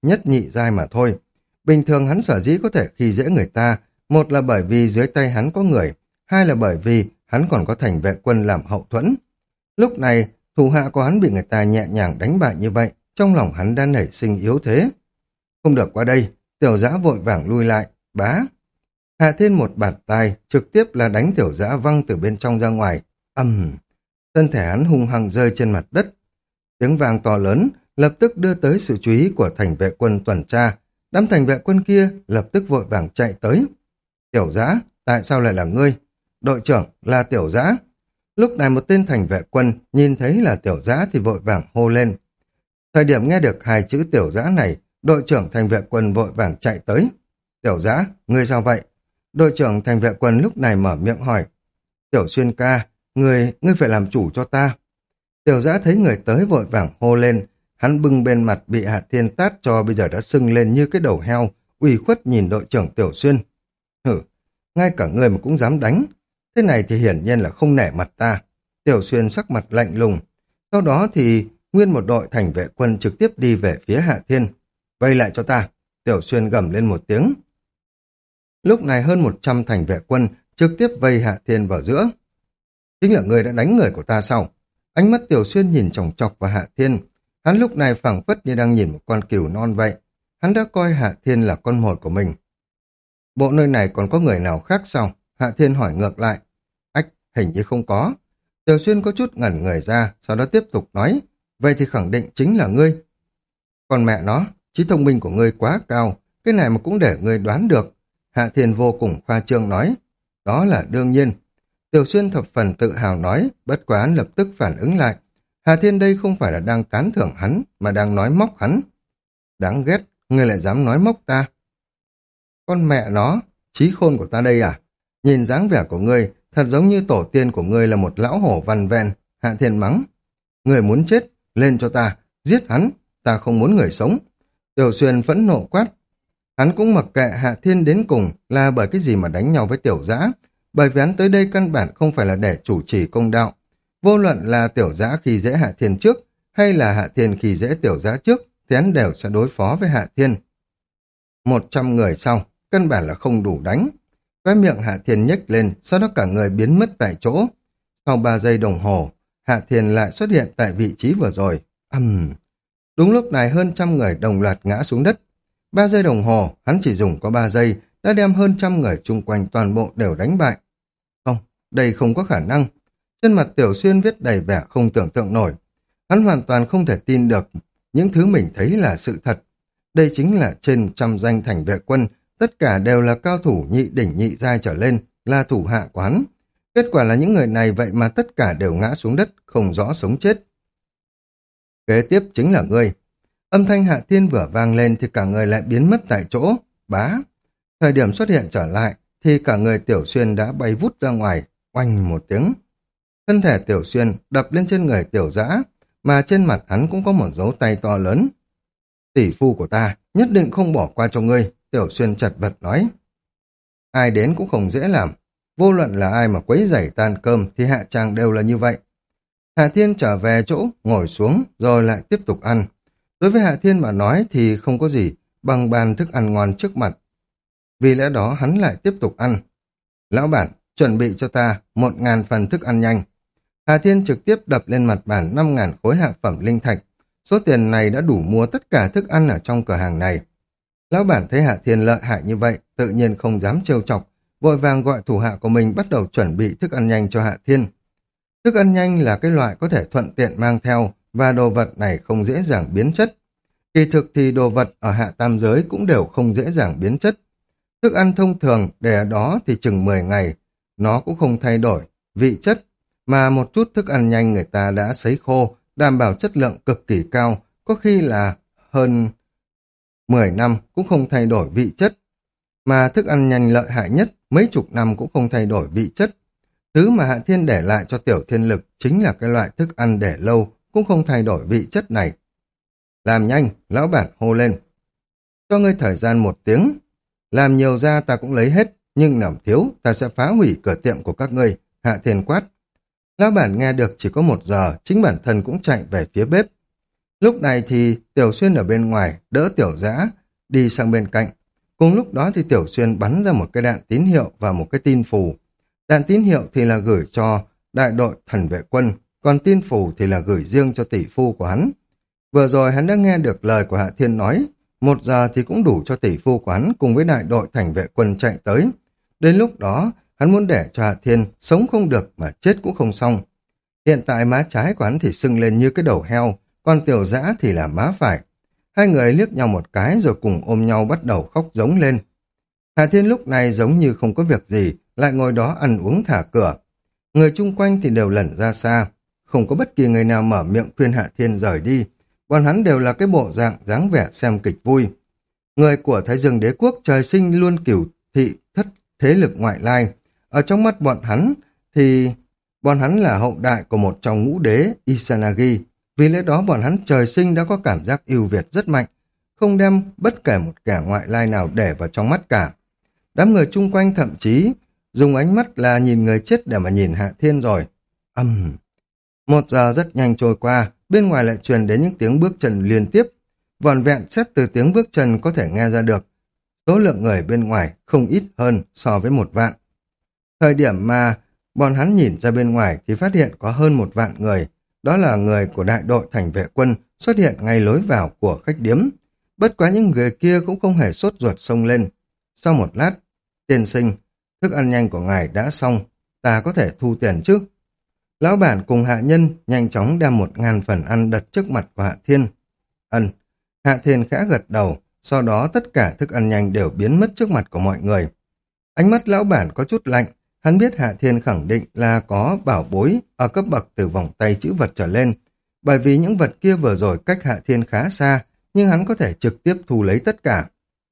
nhất nhị giai mà thôi. Bình thường hắn sở dĩ có thể khi dễ người ta, một là bởi vì dưới tay hắn có người, hai là bởi vì hắn còn có thành vệ quân làm hậu thuẫn. Lúc này, thủ hạ của hắn bị người ta nhẹ nhàng đánh bại như vậy, trong lòng hắn đã nảy sinh yếu thế. Không được qua đây, tiểu dã vội vàng lui lại, bá. Hạ Thiên một bạt tai, trực tiếp là đánh tiểu dã văng từ bên trong ra ngoài. Ầm, thân thể hắn hung hăng rơi trên mặt đất. Tiếng vang to lớn, lập tức đưa tới sự chú ý của thành vệ quân tuần tra. Đám thành vệ quân kia lập tức vội vàng chạy tới. Tiểu dã, tại sao lại là ngươi? Đội trưởng là tiểu dã. Lúc này một tên thành vệ quân nhìn thấy là tiểu dã thì vội vàng hô lên. Thời điểm nghe được hai chữ tiểu dã này, đội trưởng thành vệ quân vội vàng chạy tới. Tiểu dã, ngươi sao vậy? Đội trưởng thành vệ quân lúc này mở miệng hỏi. Tiểu Xuyên ca, ngươi, ngươi phải làm chủ cho ta. Tiểu dã thấy người tới vội vàng hô lên. Hắn bưng bên mặt bị Hạ Thiên tát cho bây giờ đã sưng lên như cái đầu heo, ủy khuất nhìn đội trưởng Tiểu Xuyên. Hử, ngay cả người mà cũng dám đánh. Thế này thì hiển nhiên là không nể mặt ta. Tiểu Xuyên sắc mặt lạnh lùng. Sau đó thì nguyên một đội thành vệ quân trực tiếp đi về phía Hạ Thiên. Vây lại cho ta. Tiểu Xuyên gầm lên một tiếng. Lúc này hơn một trăm thành vệ quân trực tiếp vây Hạ Thiên vào giữa. Chính là người đã đánh người của ta sao? Ánh mắt Tiểu Xuyên nhìn chòng chọc vào Hạ Thiên. Hắn lúc này phảng phất như đang nhìn một con cừu non vậy. Hắn đã coi Hạ Thiên là con mồi của mình. Bộ nơi này còn có người nào khác sao? Hạ Thiên hỏi ngược lại. Ách, hình như không có. Tiểu Xuyên có chút ngẩn người ra, sau đó tiếp tục nói. Vậy thì khẳng định chính là ngươi. Còn mẹ nó, trí thông minh của ngươi quá cao, cái này mà cũng để ngươi đoán được. Hạ Thiên vô cùng khoa trương nói. Đó là đương nhiên. Tiểu Xuyên thập phần tự hào nói, bất quá hắn lập tức phản ứng lại. Hạ Thiên đây không phải là đang tán thưởng hắn, mà đang nói móc hắn. Đáng ghét, ngươi lại dám nói móc ta. Con mẹ nó, trí khôn của ta đây à? Nhìn dáng vẻ của ngươi, thật giống như tổ tiên của ngươi là một lão hổ văn ven. Hạ Thiên mắng. Ngươi muốn chết, lên cho ta, giết hắn, ta không muốn người sống. Tiểu Xuyên phẫn nộ quát. Hắn cũng mặc kệ Hạ Thiên đến cùng là bởi cái gì mà đánh nhau với tiểu dã, bởi vì hắn tới đây căn bản không phải là để chủ trì công đạo. Vô luận là tiểu dã khi dễ Hạ Thiên trước, hay là Hạ Thiên khi dễ tiểu dã trước, thì hắn đều sẽ đối phó với Hạ Thiên. Một trăm người sau, căn bản là không đủ đánh. Cái miệng Hạ Thiên nhếch lên, sau đó cả người biến mất tại chỗ. Sau ba giây đồng hồ, Hạ Thiên lại xuất hiện tại vị trí vừa rồi. Ầm. Uhm. Đúng lúc này hơn trăm người đồng loạt ngã xuống đất. Ba giây đồng hồ, hắn chỉ dùng có ba giây, đã đem hơn trăm người chung quanh toàn bộ đều đánh bại. Không, đây không có khả năng. Trên mặt Tiểu Xuyên viết đầy vẻ không tưởng tượng nổi. Hắn hoàn toàn không thể tin được những thứ mình thấy là sự thật. Đây chính là trên trăm danh thành vệ quân, tất cả đều là cao thủ nhị đỉnh nhị giai trở lên, là thủ hạ của hắn. Kết quả là những người này vậy mà tất cả đều ngã xuống đất, không rõ sống chết. Kế tiếp chính là ngươi. Âm thanh Hạ Thiên vừa vang lên thì cả người lại biến mất tại chỗ, bá. Thời điểm xuất hiện trở lại thì cả người Tiểu Xuyên đã bay vút ra ngoài, oanh một tiếng. Thân thể Tiểu Xuyên đập lên trên người Tiểu Dã, mà trên mặt hắn cũng có một dấu tay to lớn. Tỷ phu của ta nhất định không bỏ qua cho ngươi, Tiểu Xuyên chật vật nói. Ai đến cũng không dễ làm, vô luận là ai mà quấy rầy tan cơm thì hạ tràng đều là như vậy. Hạ Thiên trở về chỗ, ngồi xuống rồi lại tiếp tục ăn. Đối với Hạ Thiên mà nói thì không có gì bằng bàn thức ăn ngon trước mặt. Vì lẽ đó hắn lại tiếp tục ăn. Lão bản, chuẩn bị cho ta một ngàn phần thức ăn nhanh. Hạ Thiên trực tiếp đập lên mặt bàn năm ngàn khối hạ phẩm linh thạch. Số tiền này đã đủ mua tất cả thức ăn ở trong cửa hàng này. Lão bản thấy Hạ Thiên lợi hại như vậy, tự nhiên không dám trêu chọc, vội vàng gọi thủ hạ của mình bắt đầu chuẩn bị thức ăn nhanh cho Hạ Thiên. Thức ăn nhanh là cái loại có thể thuận tiện mang theo, và đồ vật này không dễ dàng biến chất. Kỳ thực thì đồ vật ở hạ tam giới cũng đều không dễ dàng biến chất. Thức ăn thông thường để ở đó thì chừng mười ngày, nó cũng không thay đổi vị chất, mà một chút thức ăn nhanh người ta đã sấy khô, đảm bảo chất lượng cực kỳ cao, có khi là hơn mười năm cũng không thay đổi vị chất. Mà thức ăn nhanh lợi hại nhất, mấy chục năm cũng không thay đổi vị chất. Thứ mà Hạ Thiên để lại cho Tiểu Thiên Lực chính là cái loại thức ăn để lâu cũng không thay đổi vị chất này. Làm nhanh, lão bản hô lên. Cho ngươi thời gian một tiếng. Làm nhiều ra ta cũng lấy hết, nhưng nằm thiếu ta sẽ phá hủy cửa tiệm của các ngươi, Hạ Thiên quát. Lão bản nghe được chỉ có một giờ, chính bản thân cũng chạy về phía bếp. Lúc này thì Tiểu Xuyên ở bên ngoài đỡ Tiểu Dã đi sang bên cạnh. Cùng lúc đó thì Tiểu Xuyên bắn ra một cái đạn tín hiệu và một cái tin phù. Đạn tín hiệu thì là gửi cho đại đội thần vệ quân, còn tin phù thì là gửi riêng cho tỷ phu của hắn. Vừa rồi hắn đã nghe được lời của Hạ Thiên nói, một giờ thì cũng đủ cho tỷ phu của hắn cùng với đại đội thành vệ quân chạy tới. Đến lúc đó, hắn muốn để cho Hạ Thiên sống không được mà chết cũng không xong. Hiện tại má trái của hắn thì sưng lên như cái đầu heo, còn Tiểu Dã thì là má phải. Hai người liếc nhau một cái rồi cùng ôm nhau bắt đầu khóc giống lên. Hạ Thiên lúc này giống như không có việc gì, lại ngồi đó ăn uống thả cửa. Người chung quanh thì đều lẩn ra xa, không có bất kỳ người nào mở miệng khuyên Hạ Thiên rời đi. Bọn hắn đều là cái bộ dạng dáng vẻ xem kịch vui. Người của Thái Dương Đế Quốc trời sinh luôn cửu thị thất thế lực ngoại lai. Ở trong mắt bọn hắn thì bọn hắn là hậu đại của một trong ngũ đế Izanagi. Vì lẽ đó bọn hắn trời sinh đã có cảm giác ưu việt rất mạnh, không đem bất kể một kẻ ngoại lai nào để vào trong mắt cả. Đám người chung quanh thậm chí dùng ánh mắt là nhìn người chết để mà nhìn Hạ Thiên rồi. Âm... Uhm. Một giờ rất nhanh trôi qua, bên ngoài lại truyền đến những tiếng bước chân liên tiếp. Vòn vẹn xét từ tiếng bước chân có thể nghe ra được. Số lượng người bên ngoài không ít hơn so với một vạn. Thời điểm mà bọn hắn nhìn ra bên ngoài thì phát hiện có hơn một vạn người. Đó là người của đại đội thành vệ quân xuất hiện ngay lối vào của khách điếm. Bất quá những người kia cũng không hề sốt ruột xông lên. Sau một lát, tiên sinh, thức ăn nhanh của ngài đã xong, ta có thể thu tiền chứ? Lão bản cùng hạ nhân nhanh chóng đem một ngàn phần ăn đặt trước mặt của Hạ Thiên. Ân, Hạ Thiên khẽ gật đầu, sau đó tất cả thức ăn nhanh đều biến mất trước mặt của mọi người. Ánh mắt lão bản có chút lạnh, hắn biết Hạ Thiên khẳng định là có bảo bối ở cấp bậc từ vòng tay chữ vật trở lên, bởi vì những vật kia vừa rồi cách Hạ Thiên khá xa, nhưng hắn có thể trực tiếp thu lấy tất cả.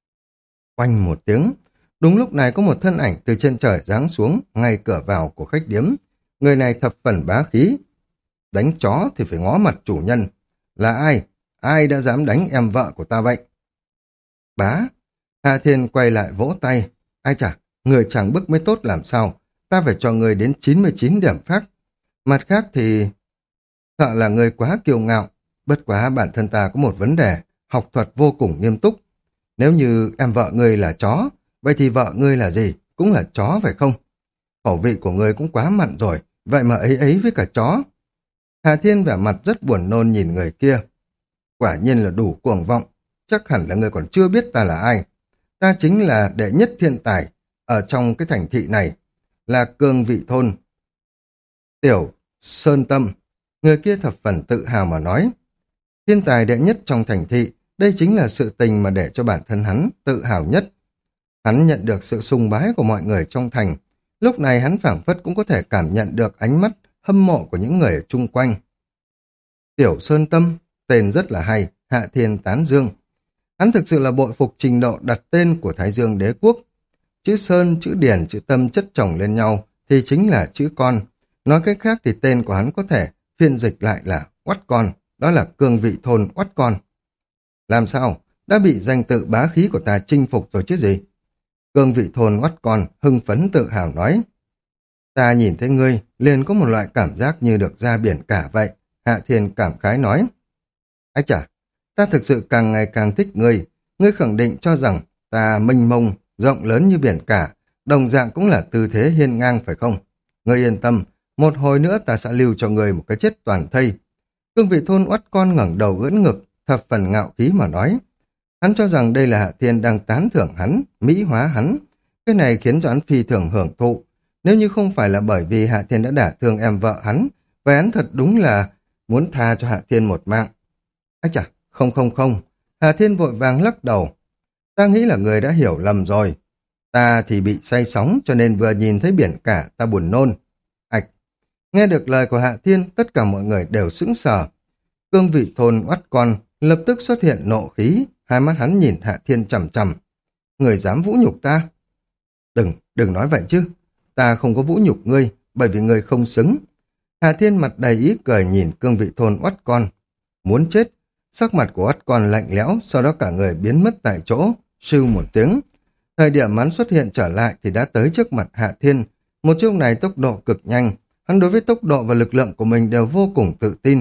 Oanh một tiếng, đúng lúc này có một thân ảnh từ trên trời giáng xuống ngay cửa vào của khách điếm. Người này thập phần bá khí. Đánh chó thì phải ngó mặt chủ nhân. Là ai? Ai đã dám đánh em vợ của ta vậy? Bá. Hạ Thiên quay lại vỗ tay. Ai chả, người chẳng bức mới tốt làm sao. Ta phải cho người đến chín mươi chín điểm khác. Mặt khác thì... Sợ là người quá kiêu ngạo. Bất quá bản thân ta có một vấn đề. Học thuật vô cùng nghiêm túc. Nếu như em vợ ngươi là chó, vậy thì vợ ngươi là gì? Cũng là chó phải không? Khẩu vị của ngươi cũng quá mặn rồi. Vậy mà ấy ấy với cả chó. Hà Thiên vẻ mặt rất buồn nôn nhìn người kia. Quả nhiên là đủ cuồng vọng. Chắc hẳn là người còn chưa biết ta là ai. Ta chính là đệ nhất thiên tài ở trong cái thành thị này. Là Cương Vị Thôn. Tiểu Sơn Tâm. Người kia thập phần tự hào mà nói. Thiên tài đệ nhất trong thành thị. Đây chính là sự tình mà để cho bản thân hắn tự hào nhất. Hắn nhận được sự sùng bái của mọi người trong thành. Lúc này hắn phảng phất cũng có thể cảm nhận được ánh mắt hâm mộ của những người ở chung quanh. Tiểu Sơn Tâm, tên rất là hay, Hạ Thiên tán dương. Hắn thực sự là bội phục trình độ đặt tên của Thái Dương Đế Quốc. Chữ Sơn, chữ Điển, chữ Tâm chất chồng lên nhau thì chính là chữ con. Nói cách khác thì tên của hắn có thể phiên dịch lại là Oắt Con, đó là Cương Vị Thôn Oắt Con. Làm sao? Đã bị danh tự bá khí của ta chinh phục rồi chứ gì? Cương Vị Thôn Oắt Con hưng phấn tự hào nói. Ta nhìn thấy ngươi liền có một loại cảm giác như được ra biển cả vậy. Hạ Thiên cảm khái nói. Ái chà, ta thực sự càng ngày càng thích ngươi. Ngươi khẳng định cho rằng ta mênh mông, rộng lớn như biển cả, đồng dạng cũng là tư thế hiên ngang phải không? Ngươi yên tâm, một hồi nữa ta sẽ lưu cho ngươi một cái chết toàn thây. Cương Vị Thôn Oắt Con ngẩng đầu ưỡn ngực, thập phần ngạo khí mà nói. Hắn cho rằng đây là Hạ Thiên đang tán thưởng hắn, mỹ hóa hắn. Cái này khiến cho hắn phi thường hưởng thụ. Nếu như không phải là bởi vì Hạ Thiên đã đả thương em vợ hắn, vậy hắn thật đúng là muốn tha cho Hạ Thiên một mạng. Ái chà, không không không. Hạ Thiên vội vàng lắc đầu. Ta nghĩ là người đã hiểu lầm rồi. Ta thì bị say sóng cho nên vừa nhìn thấy biển cả ta buồn nôn. Ảch. Nghe được lời của Hạ Thiên, tất cả mọi người đều sững sờ. Cương Vị Thôn Oắt Con lập tức xuất hiện nộ khí, hai mắt hắn nhìn Hạ Thiên chằm chằm. Người dám vũ nhục ta? Đừng, đừng nói vậy chứ. Ta không có vũ nhục ngươi, bởi vì ngươi không xứng. Hạ Thiên mặt đầy ý cười nhìn Cương Vị Thôn Oắt Con. Muốn chết. Sắc mặt của Oắt Con lạnh lẽo, sau đó cả người biến mất tại chỗ, sưu một tiếng. Thời điểm hắn xuất hiện trở lại thì đã tới trước mặt Hạ Thiên. Một chiêu này tốc độ cực nhanh. Hắn đối với tốc độ và lực lượng của mình đều vô cùng tự tin.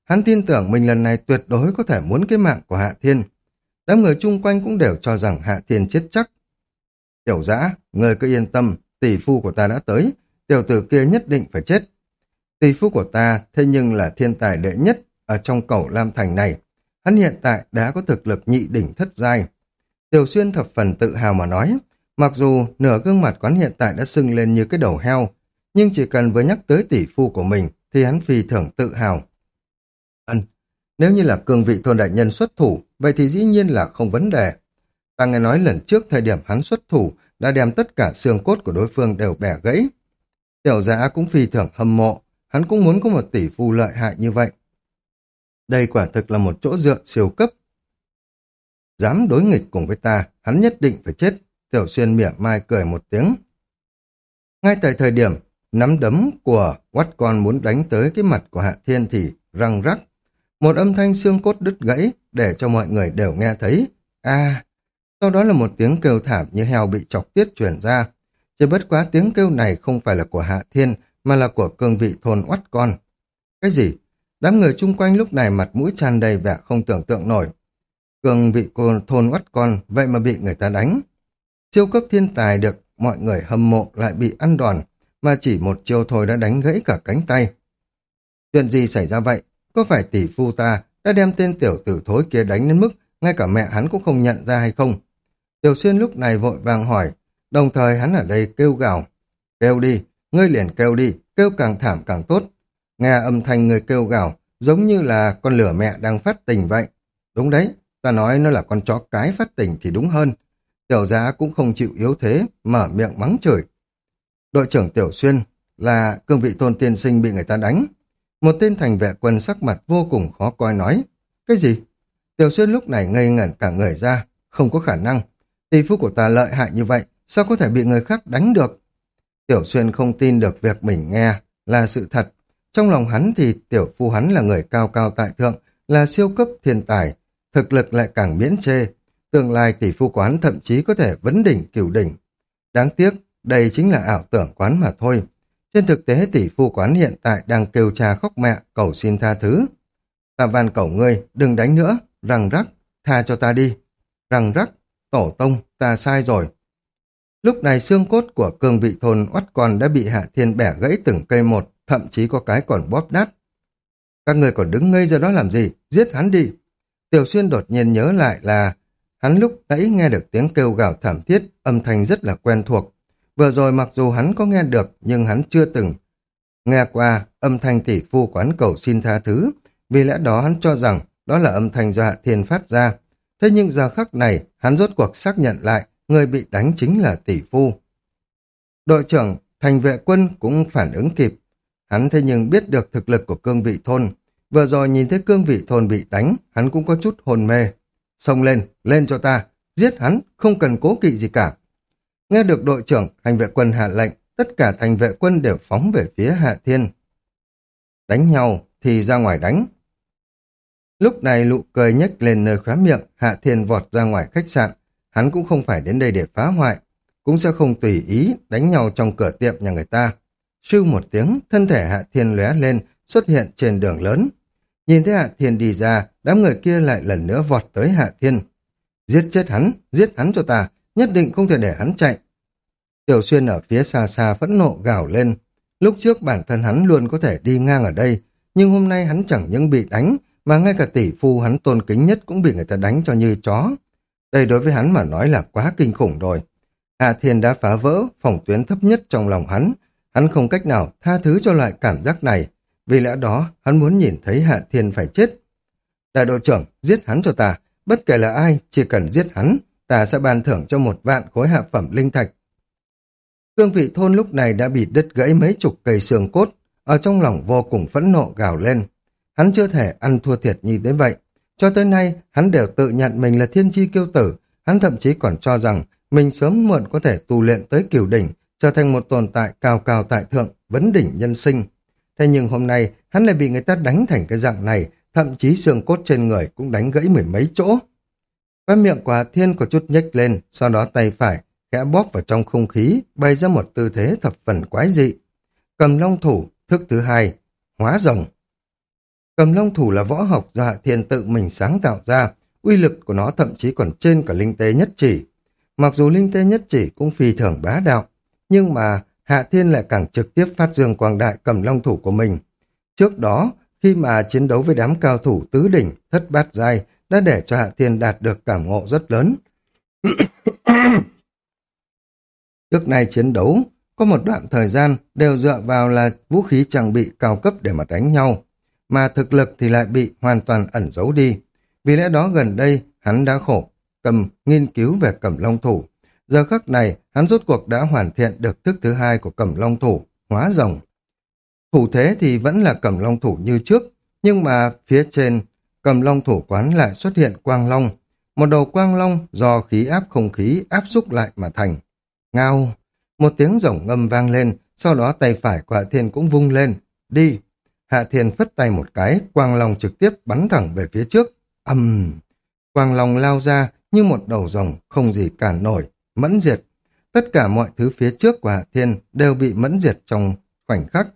Hắn tin tưởng mình lần này tuyệt đối có thể muốn cái mạng của Hạ Thiên. Đám người chung quanh cũng đều cho rằng Hạ Thiên chết chắc. Tiểu Dã, người cứ yên tâm, tỷ phu của ta đã tới, tiểu tử kia nhất định phải chết. Tỷ phu của ta thế nhưng là thiên tài đệ nhất ở trong Cẩu Lam Thành này. Hắn hiện tại đã có thực lực nhị đỉnh thất giai. Tiểu Xuyên thập phần tự hào mà nói, mặc dù nửa gương mặt quán hiện tại đã sưng lên như cái đầu heo, nhưng chỉ cần vừa nhắc tới tỷ phu của mình thì hắn phi thường tự hào. Ân, nếu như là cương vị thôn đại nhân xuất thủ, vậy thì dĩ nhiên là không vấn đề. Ta nghe nói lần trước thời điểm hắn xuất thủ đã đem tất cả xương cốt của đối phương đều bẻ gãy. Tiểu Dã cũng phi thường hâm mộ, hắn cũng muốn có một tỷ phu lợi hại như vậy. Đây quả thực là một chỗ dựa siêu cấp. Dám đối nghịch cùng với ta, hắn nhất định phải chết. Tiểu Xuyên mỉa mai cười một tiếng. Ngay tại thời điểm nắm đấm của Quát Con muốn đánh tới cái mặt của Hạ Thiên thì răng rắc. Một âm thanh xương cốt đứt gãy để cho mọi người đều nghe thấy. À, sau đó là một tiếng kêu thảm như heo bị chọc tiết truyền ra. Chỉ bất quá tiếng kêu này không phải là của Hạ Thiên mà là của cương vị thôn Quát Con. Cái gì? Đám người chung quanh lúc này mặt mũi tràn đầy vẻ không tưởng tượng nổi. Cương vị cô thôn Quát Con vậy mà bị người ta đánh. Siêu cấp thiên tài được mọi người hâm mộ lại bị ăn đòn, mà chỉ một chiêu thôi đã đánh gãy cả cánh tay. Chuyện gì xảy ra vậy? Có phải tỷ phu ta đã đem tên tiểu tử thối kia đánh đến mức ngay cả mẹ hắn cũng không nhận ra hay không? Tiểu Xuyên lúc này vội vàng hỏi, đồng thời hắn ở đây kêu gào. Kêu đi, ngươi liền kêu đi, kêu càng thảm càng tốt. Nghe âm thanh người kêu gào, giống như là con lửa mẹ đang phát tình vậy. Đúng đấy, ta nói nó là con chó cái phát tình thì đúng hơn. Tiểu Dã cũng không chịu yếu thế, mở miệng mắng chửi. Đội trưởng Tiểu Xuyên là cương vị thôn tiên sinh bị người ta đánh. Một tên thành vệ quân sắc mặt vô cùng khó coi nói. Cái gì? Tiểu Xuyên lúc này ngây ngẩn cả người ra. Không có khả năng. Tỷ phu của ta lợi hại như vậy, sao có thể bị người khác đánh được? Tiểu Xuyên không tin được việc mình nghe là sự thật. Trong lòng hắn thì tiểu phu hắn là người cao cao tại thượng, là siêu cấp thiên tài. Thực lực lại càng miễn chê. Tương lai tỷ phu quán thậm chí có thể vấn đỉnh cửu đỉnh. Đáng tiếc, đây chính là ảo tưởng quán mà thôi. Trên thực tế tỷ phu quán hiện tại đang kêu cha khóc mẹ cầu xin tha thứ. Ta van cầu ngươi, đừng đánh nữa, răng rắc, tha cho ta đi. Răng rắc, tổ tông, ta sai rồi. Lúc này xương cốt của cương vị thôn Oắt Con đã bị Hạ Thiên bẻ gãy từng cây một, thậm chí có cái còn bóp nát. Các người còn đứng ngây ra đó làm gì, giết hắn đi. Tiểu Xuyên đột nhiên nhớ lại là hắn lúc nãy nghe được tiếng kêu gào thảm thiết, âm thanh rất là quen thuộc. Vừa rồi mặc dù hắn có nghe được, nhưng hắn chưa từng nghe qua âm thanh tỷ phu quán cầu xin tha thứ. Vì lẽ đó hắn cho rằng đó là âm thanh do Hạ Thiên phát ra. Thế nhưng giờ khắc này, hắn rốt cuộc xác nhận lại người bị đánh chính là tỷ phu. Đội trưởng thành vệ quân cũng phản ứng kịp. Hắn thế nhưng biết được thực lực của cương vị thôn. Vừa rồi nhìn thấy cương vị thôn bị đánh, hắn cũng có chút hồn mê. Xông lên, lên cho ta, giết hắn, không cần cố kỵ gì cả. Nghe được đội trưởng thành vệ quân hạ lệnh, tất cả thành vệ quân đều phóng về phía Hạ Thiên. Đánh nhau thì ra ngoài đánh. Lúc này nụ cười nhếch lên nơi khóe miệng, Hạ Thiên vọt ra ngoài khách sạn. Hắn cũng không phải đến đây để phá hoại, cũng sẽ không tùy ý đánh nhau trong cửa tiệm nhà người ta. Sưu một tiếng, thân thể Hạ Thiên lóe lên, xuất hiện trên đường lớn. Nhìn thấy Hạ Thiên đi ra, đám người kia lại lần nữa vọt tới Hạ Thiên. Giết chết hắn, giết hắn cho ta, nhất định không thể để hắn chạy. Tiểu Xuyên ở phía xa xa phẫn nộ gào lên. Lúc trước bản thân hắn luôn có thể đi ngang ở đây, nhưng hôm nay hắn chẳng những bị đánh, mà ngay cả tỷ phu hắn tôn kính nhất cũng bị người ta đánh cho như chó. Đây đối với hắn mà nói là quá kinh khủng rồi. Hạ Thiên đã phá vỡ phòng tuyến thấp nhất trong lòng hắn. Hắn không cách nào tha thứ cho loại cảm giác này. Vì lẽ đó, hắn muốn nhìn thấy Hạ Thiên phải chết. Đại đội trưởng, giết hắn cho ta. Bất kể là ai, chỉ cần giết hắn, ta sẽ ban thưởng cho một vạn khối hạ phẩm linh thạch. Cương vị thôn lúc này đã bị đứt gãy mấy chục cây xương cốt, ở trong lòng vô cùng phẫn nộ gào lên. Hắn chưa thể ăn thua thiệt như thế vậy. Cho tới nay, hắn đều tự nhận mình là thiên chi kiêu tử, hắn thậm chí còn cho rằng mình sớm muộn có thể tu luyện tới cửu đỉnh, trở thành một tồn tại cao cao tại thượng, vấn đỉnh nhân sinh. Thế nhưng hôm nay, hắn lại bị người ta đánh thành cái dạng này, thậm chí xương cốt trên người cũng đánh gãy mười mấy chỗ. Cái miệng của Hạ Thiên có chút nhếch lên, sau đó tay phải khẽ bóp vào trong không khí, bày ra một tư thế thập phần quái dị. Cầm long thủ, thức thứ hai, hóa rồng. Cầm long thủ là võ học do Hạ Thiên tự mình sáng tạo ra, uy lực của nó thậm chí còn trên cả linh tê nhất chỉ. Mặc dù linh tê nhất chỉ cũng phi thường bá đạo, nhưng mà Hạ Thiên lại càng trực tiếp phát dương quang đại cầm long thủ của mình. Trước đó, khi mà chiến đấu với đám cao thủ tứ đỉnh, thất bát giai đã để cho Hạ Thiên đạt được cảm ngộ rất lớn. Trước nay chiến đấu, có một đoạn thời gian đều dựa vào là vũ khí trang bị cao cấp để mà đánh nhau, mà thực lực thì lại bị hoàn toàn ẩn giấu đi. Vì lẽ đó gần đây, hắn đã khổ, cầm nghiên cứu về cẩm long thủ. Giờ khắc này, hắn rốt cuộc đã hoàn thiện được thức thứ hai của cẩm long thủ, hóa rồng. Thủ thế thì vẫn là cẩm long thủ như trước, nhưng mà phía trên cẩm long thủ quán lại xuất hiện quang long. Một đầu quang long do khí áp không khí áp xúc lại mà thành. Ngao! Một tiếng rồng ngâm vang lên, sau đó tay phải của Hạ Thiên cũng vung lên. Đi! Hạ Thiên phất tay một cái, quang long trực tiếp bắn thẳng về phía trước. Ầm! Uhm. Quang long lao ra như một đầu rồng không gì cản nổi, mẫn diệt. Tất cả mọi thứ phía trước của Hạ Thiên đều bị mẫn diệt trong khoảnh khắc.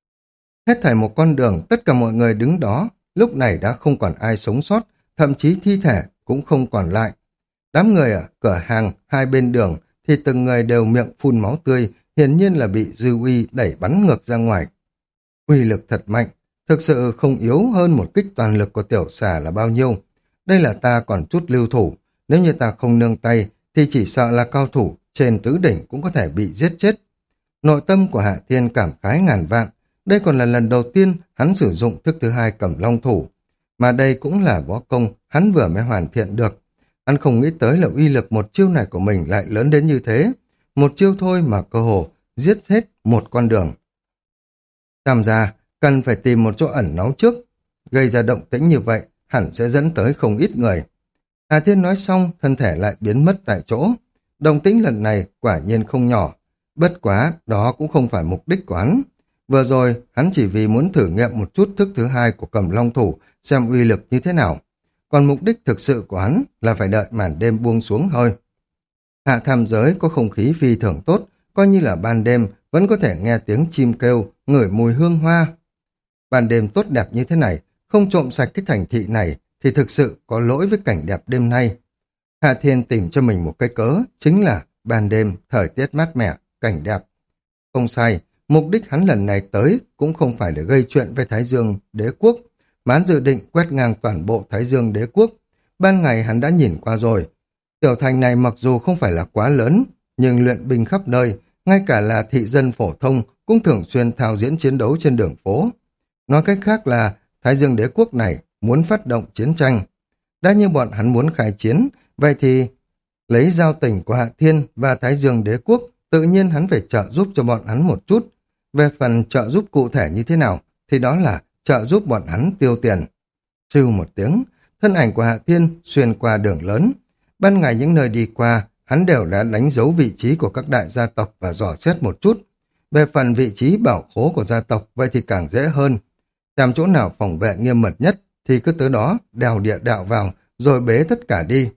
Hết thảy một con đường, tất cả mọi người đứng đó, lúc này đã không còn ai sống sót, thậm chí thi thể cũng không còn lại. Đám người ở cửa hàng hai bên đường thì từng người đều miệng phun máu tươi, hiển nhiên là bị dư uy đẩy bắn ngược ra ngoài. Uy lực thật mạnh, thực sự không yếu hơn một kích toàn lực của tiểu xà là bao nhiêu. Đây là ta còn chút lưu thủ, nếu như ta không nương tay thì chỉ sợ là cao thủ trên tứ đỉnh cũng có thể bị giết chết. Nội tâm của Hạ Thiên cảm khái ngàn vạn, đây còn là lần đầu tiên hắn sử dụng thức thứ hai cẩm long thủ, mà đây cũng là võ công hắn vừa mới hoàn thiện được. Hắn không nghĩ tới là uy lực một chiêu này của mình lại lớn đến như thế, một chiêu thôi mà cơ hồ giết hết một con đường. Tham gia, cần phải tìm một chỗ ẩn náu trước, gây ra động tĩnh như vậy hẳn sẽ dẫn tới không ít người. Hà Thiên nói xong, thân thể lại biến mất tại chỗ. Động tĩnh lần này quả nhiên không nhỏ, bất quá đó cũng không phải mục đích của hắn. Vừa rồi, hắn chỉ vì muốn thử nghiệm một chút thức thứ hai của Cầm Long Thủ, xem uy lực như thế nào. Còn mục đích thực sự của hắn là phải đợi màn đêm buông xuống thôi. Hạ tham giới có không khí phi thường tốt, coi như là ban đêm vẫn có thể nghe tiếng chim kêu, ngửi mùi hương hoa. Ban đêm tốt đẹp như thế này, không trộm sạch cái thành thị này thì thực sự có lỗi với cảnh đẹp đêm nay. Hạ Thiên tìm cho mình một cái cớ, chính là ban đêm, thời tiết mát mẻ, cảnh đẹp. Không sai, mục đích hắn lần này tới cũng không phải để gây chuyện với Thái Dương Đế Quốc, mà hắn dự định quét ngang toàn bộ Thái Dương Đế Quốc. Ban ngày hắn đã nhìn qua rồi. Tiểu thành này mặc dù không phải là quá lớn, nhưng luyện binh khắp nơi, ngay cả là thị dân phổ thông cũng thường xuyên thao diễn chiến đấu trên đường phố. Nói cách khác là Thái Dương Đế Quốc này muốn phát động chiến tranh. Đã như bọn hắn muốn khai chiến, vậy thì lấy giao tình của Hạ Thiên và Thái Dương Đế Quốc, tự nhiên hắn phải trợ giúp cho bọn hắn một chút. Về phần trợ giúp cụ thể như thế nào, thì đó là trợ giúp bọn hắn tiêu tiền. Sưu một tiếng, thân ảnh của Hạ Thiên xuyên qua đường lớn. Ban ngày những nơi đi qua, hắn đều đã đánh dấu vị trí của các đại gia tộc và dò xét một chút. Về phần vị trí bảo khố của gia tộc, vậy thì càng dễ hơn. Làm chỗ nào phòng vệ nghiêm mật nhất, thì cứ tới đó đào địa đạo vào, rồi bế tất cả đi.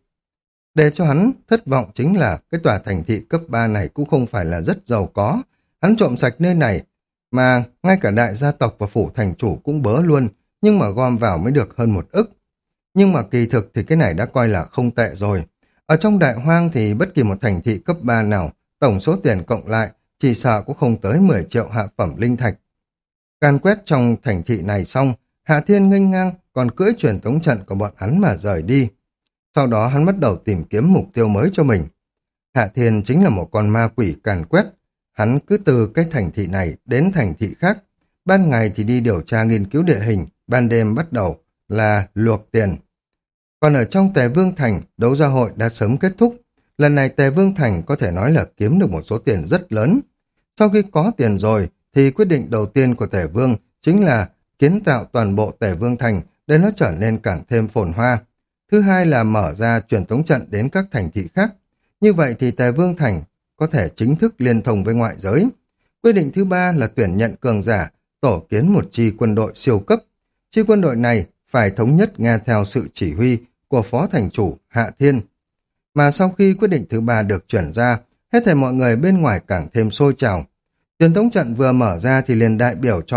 Để cho hắn thất vọng chính là cái tòa thành thị cấp ba này cũng không phải là rất giàu có. Hắn trộm sạch nơi này, mà ngay cả đại gia tộc và phủ thành chủ cũng bớ luôn, nhưng mà gom vào mới được hơn một ức. Nhưng mà kỳ thực thì cái này đã coi là không tệ rồi. Ở trong đại hoang thì bất kỳ một thành thị cấp ba nào, tổng số tiền cộng lại chỉ sợ cũng không tới mười triệu hạ phẩm linh thạch. Can quét trong thành thị này xong, Hạ Thiên nghênh ngang còn cưỡi truyền tống trận của bọn hắn mà rời đi. Sau đó hắn bắt đầu tìm kiếm mục tiêu mới cho mình. Hạ Thiên chính là một con ma quỷ càn quét. Hắn cứ từ cái thành thị này đến thành thị khác. Ban ngày thì đi điều tra nghiên cứu địa hình, ban đêm bắt đầu là luộc tiền. Còn ở trong Tề Vương Thành, đấu giá hội đã sớm kết thúc. Lần này Tề Vương Thành có thể nói là kiếm được một số tiền rất lớn. Sau khi có tiền rồi, thì quyết định đầu tiên của Tề Vương chính là kiến tạo toàn bộ Tề Vương Thành để nó trở nên càng thêm phồn hoa. Thứ hai là mở ra truyền tống trận đến các thành thị khác. Như vậy thì Tề Vương Thành có thể chính thức liên thông với ngoại giới. Quyết định thứ ba là tuyển nhận cường giả, tổ kiến một chi quân đội siêu cấp. Chi quân đội này phải thống nhất nghe theo sự chỉ huy của Phó Thành chủ Hạ Thiên. Mà sau khi quyết định thứ ba được chuyển ra, hết thảy mọi người bên ngoài càng thêm sôi trào. Truyền tống trận vừa mở ra thì liền đại biểu cho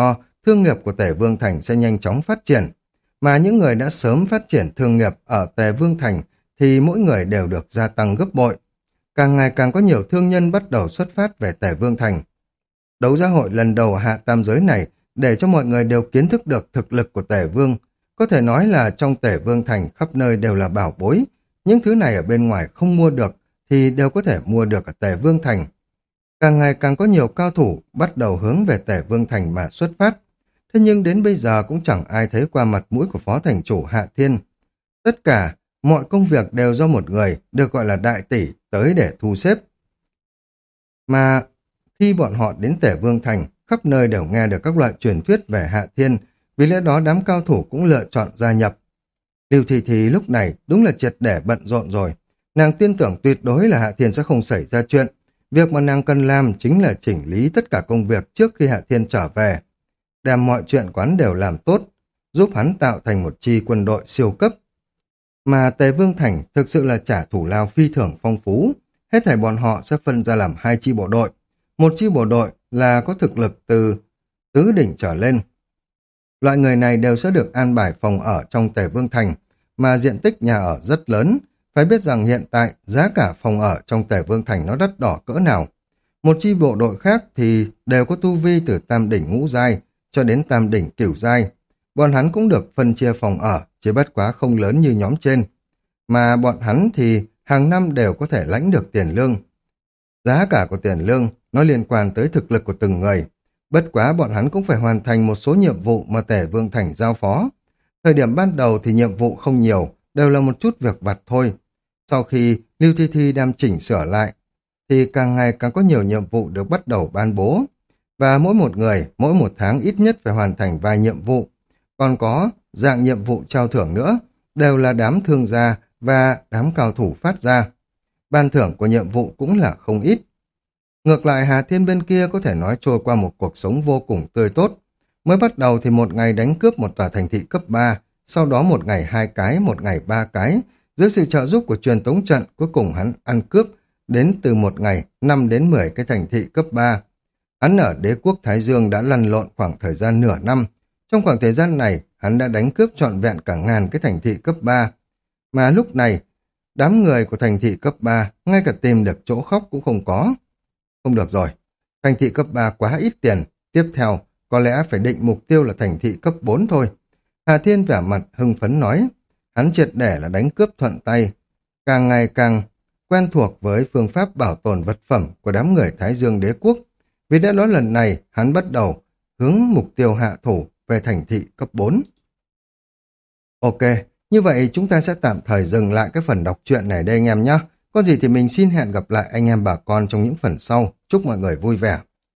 thương nghiệp của Tề Vương Thành sẽ nhanh chóng phát triển. Mà những người đã sớm phát triển thương nghiệp ở Tề Vương Thành thì mỗi người đều được gia tăng gấp bội. Càng ngày càng có nhiều thương nhân bắt đầu xuất phát về Tề Vương Thành. Đấu giá hội lần đầu hạ tam giới này để cho mọi người đều kiến thức được thực lực của Tề Vương. Có thể nói là trong Tề Vương Thành khắp nơi đều là bảo bối. Những thứ này ở bên ngoài không mua được thì đều có thể mua được ở Tề Vương Thành. Càng ngày càng có nhiều cao thủ bắt đầu hướng về Tề Vương Thành mà xuất phát. Thế nhưng đến bây giờ cũng chẳng ai thấy qua mặt mũi của Phó Thành Chủ Hạ Thiên. Tất cả, mọi công việc đều do một người được gọi là đại tỷ tới để thu xếp. Mà khi bọn họ đến Tề Vương Thành, khắp nơi đều nghe được các loại truyền thuyết về Hạ Thiên, vì lẽ đó đám cao thủ cũng lựa chọn gia nhập. Lưu Thị Thì lúc này đúng là triệt để bận rộn rồi. Nàng tin tưởng tuyệt đối là Hạ Thiên sẽ không xảy ra chuyện. Việc mà nàng cần làm chính là chỉnh lý tất cả công việc trước khi Hạ Thiên trở về. Đem mọi chuyện quán đều làm tốt, giúp hắn tạo thành một chi quân đội siêu cấp. Mà Tề Vương Thành thực sự là trả thù lao phi thường phong phú. Hết thảy bọn họ sẽ phân ra làm hai chi bộ đội. Một chi bộ đội là có thực lực từ tứ đỉnh trở lên. Loại người này đều sẽ được an bài phòng ở trong Tề Vương Thành, mà diện tích nhà ở rất lớn. Phải biết rằng hiện tại giá cả phòng ở trong Tề Vương Thành nó đắt đỏ cỡ nào. Một chi bộ đội khác thì đều có tu vi từ tam đỉnh ngũ giai cho đến tam đỉnh cửu giai. Bọn hắn cũng được phân chia phòng ở, chỉ bất quá không lớn như nhóm trên. Mà bọn hắn thì hàng năm đều có thể lãnh được tiền lương. Giá cả của tiền lương nó liên quan tới thực lực của từng người. Bất quá bọn hắn cũng phải hoàn thành một số nhiệm vụ mà Tề Vương Thành giao phó. Thời điểm ban đầu thì nhiệm vụ không nhiều, đều là một chút việc vặt thôi. Sau khi Lưu Thi Thi đem chỉnh sửa lại, thì càng ngày càng có nhiều nhiệm vụ được bắt đầu ban bố. Và mỗi một người, mỗi một tháng ít nhất phải hoàn thành vài nhiệm vụ. Còn có dạng nhiệm vụ trao thưởng nữa, đều là đám thương gia và đám cao thủ phát ra. Ban thưởng của nhiệm vụ cũng là không ít. Ngược lại Hà Thiên bên kia có thể nói trôi qua một cuộc sống vô cùng tươi tốt. Mới bắt đầu thì một ngày đánh cướp một tòa thành thị cấp ba, sau đó một ngày hai cái, một ngày ba cái. Dưới sự trợ giúp của truyền tống trận, cuối cùng hắn ăn cướp đến từ một ngày năm đến mười cái thành thị cấp ba. Hắn ở đế quốc Thái Dương đã lăn lộn khoảng thời gian nửa năm. Trong khoảng thời gian này, hắn đã đánh cướp trọn vẹn cả ngàn cái thành thị cấp ba. Mà lúc này, đám người của thành thị cấp ba, ngay cả tìm được chỗ khóc cũng không có. Không được rồi, thành thị cấp ba quá ít tiền. Tiếp theo, có lẽ phải định mục tiêu là thành thị cấp bốn thôi. Hà Thiên vẻ mặt hưng phấn nói, hắn triệt để là đánh cướp thuận tay, càng ngày càng quen thuộc với phương pháp bảo tồn vật phẩm của đám người Thái Dương đế quốc. Vì đã nói lần này, hắn bắt đầu hướng mục tiêu hạ thủ về thành thị cấp bốn. Ok, như vậy chúng ta sẽ tạm thời dừng lại cái phần đọc truyện này đây anh em nhé. Có gì thì mình xin hẹn gặp lại anh em bà con trong những phần sau. Chúc mọi người vui vẻ.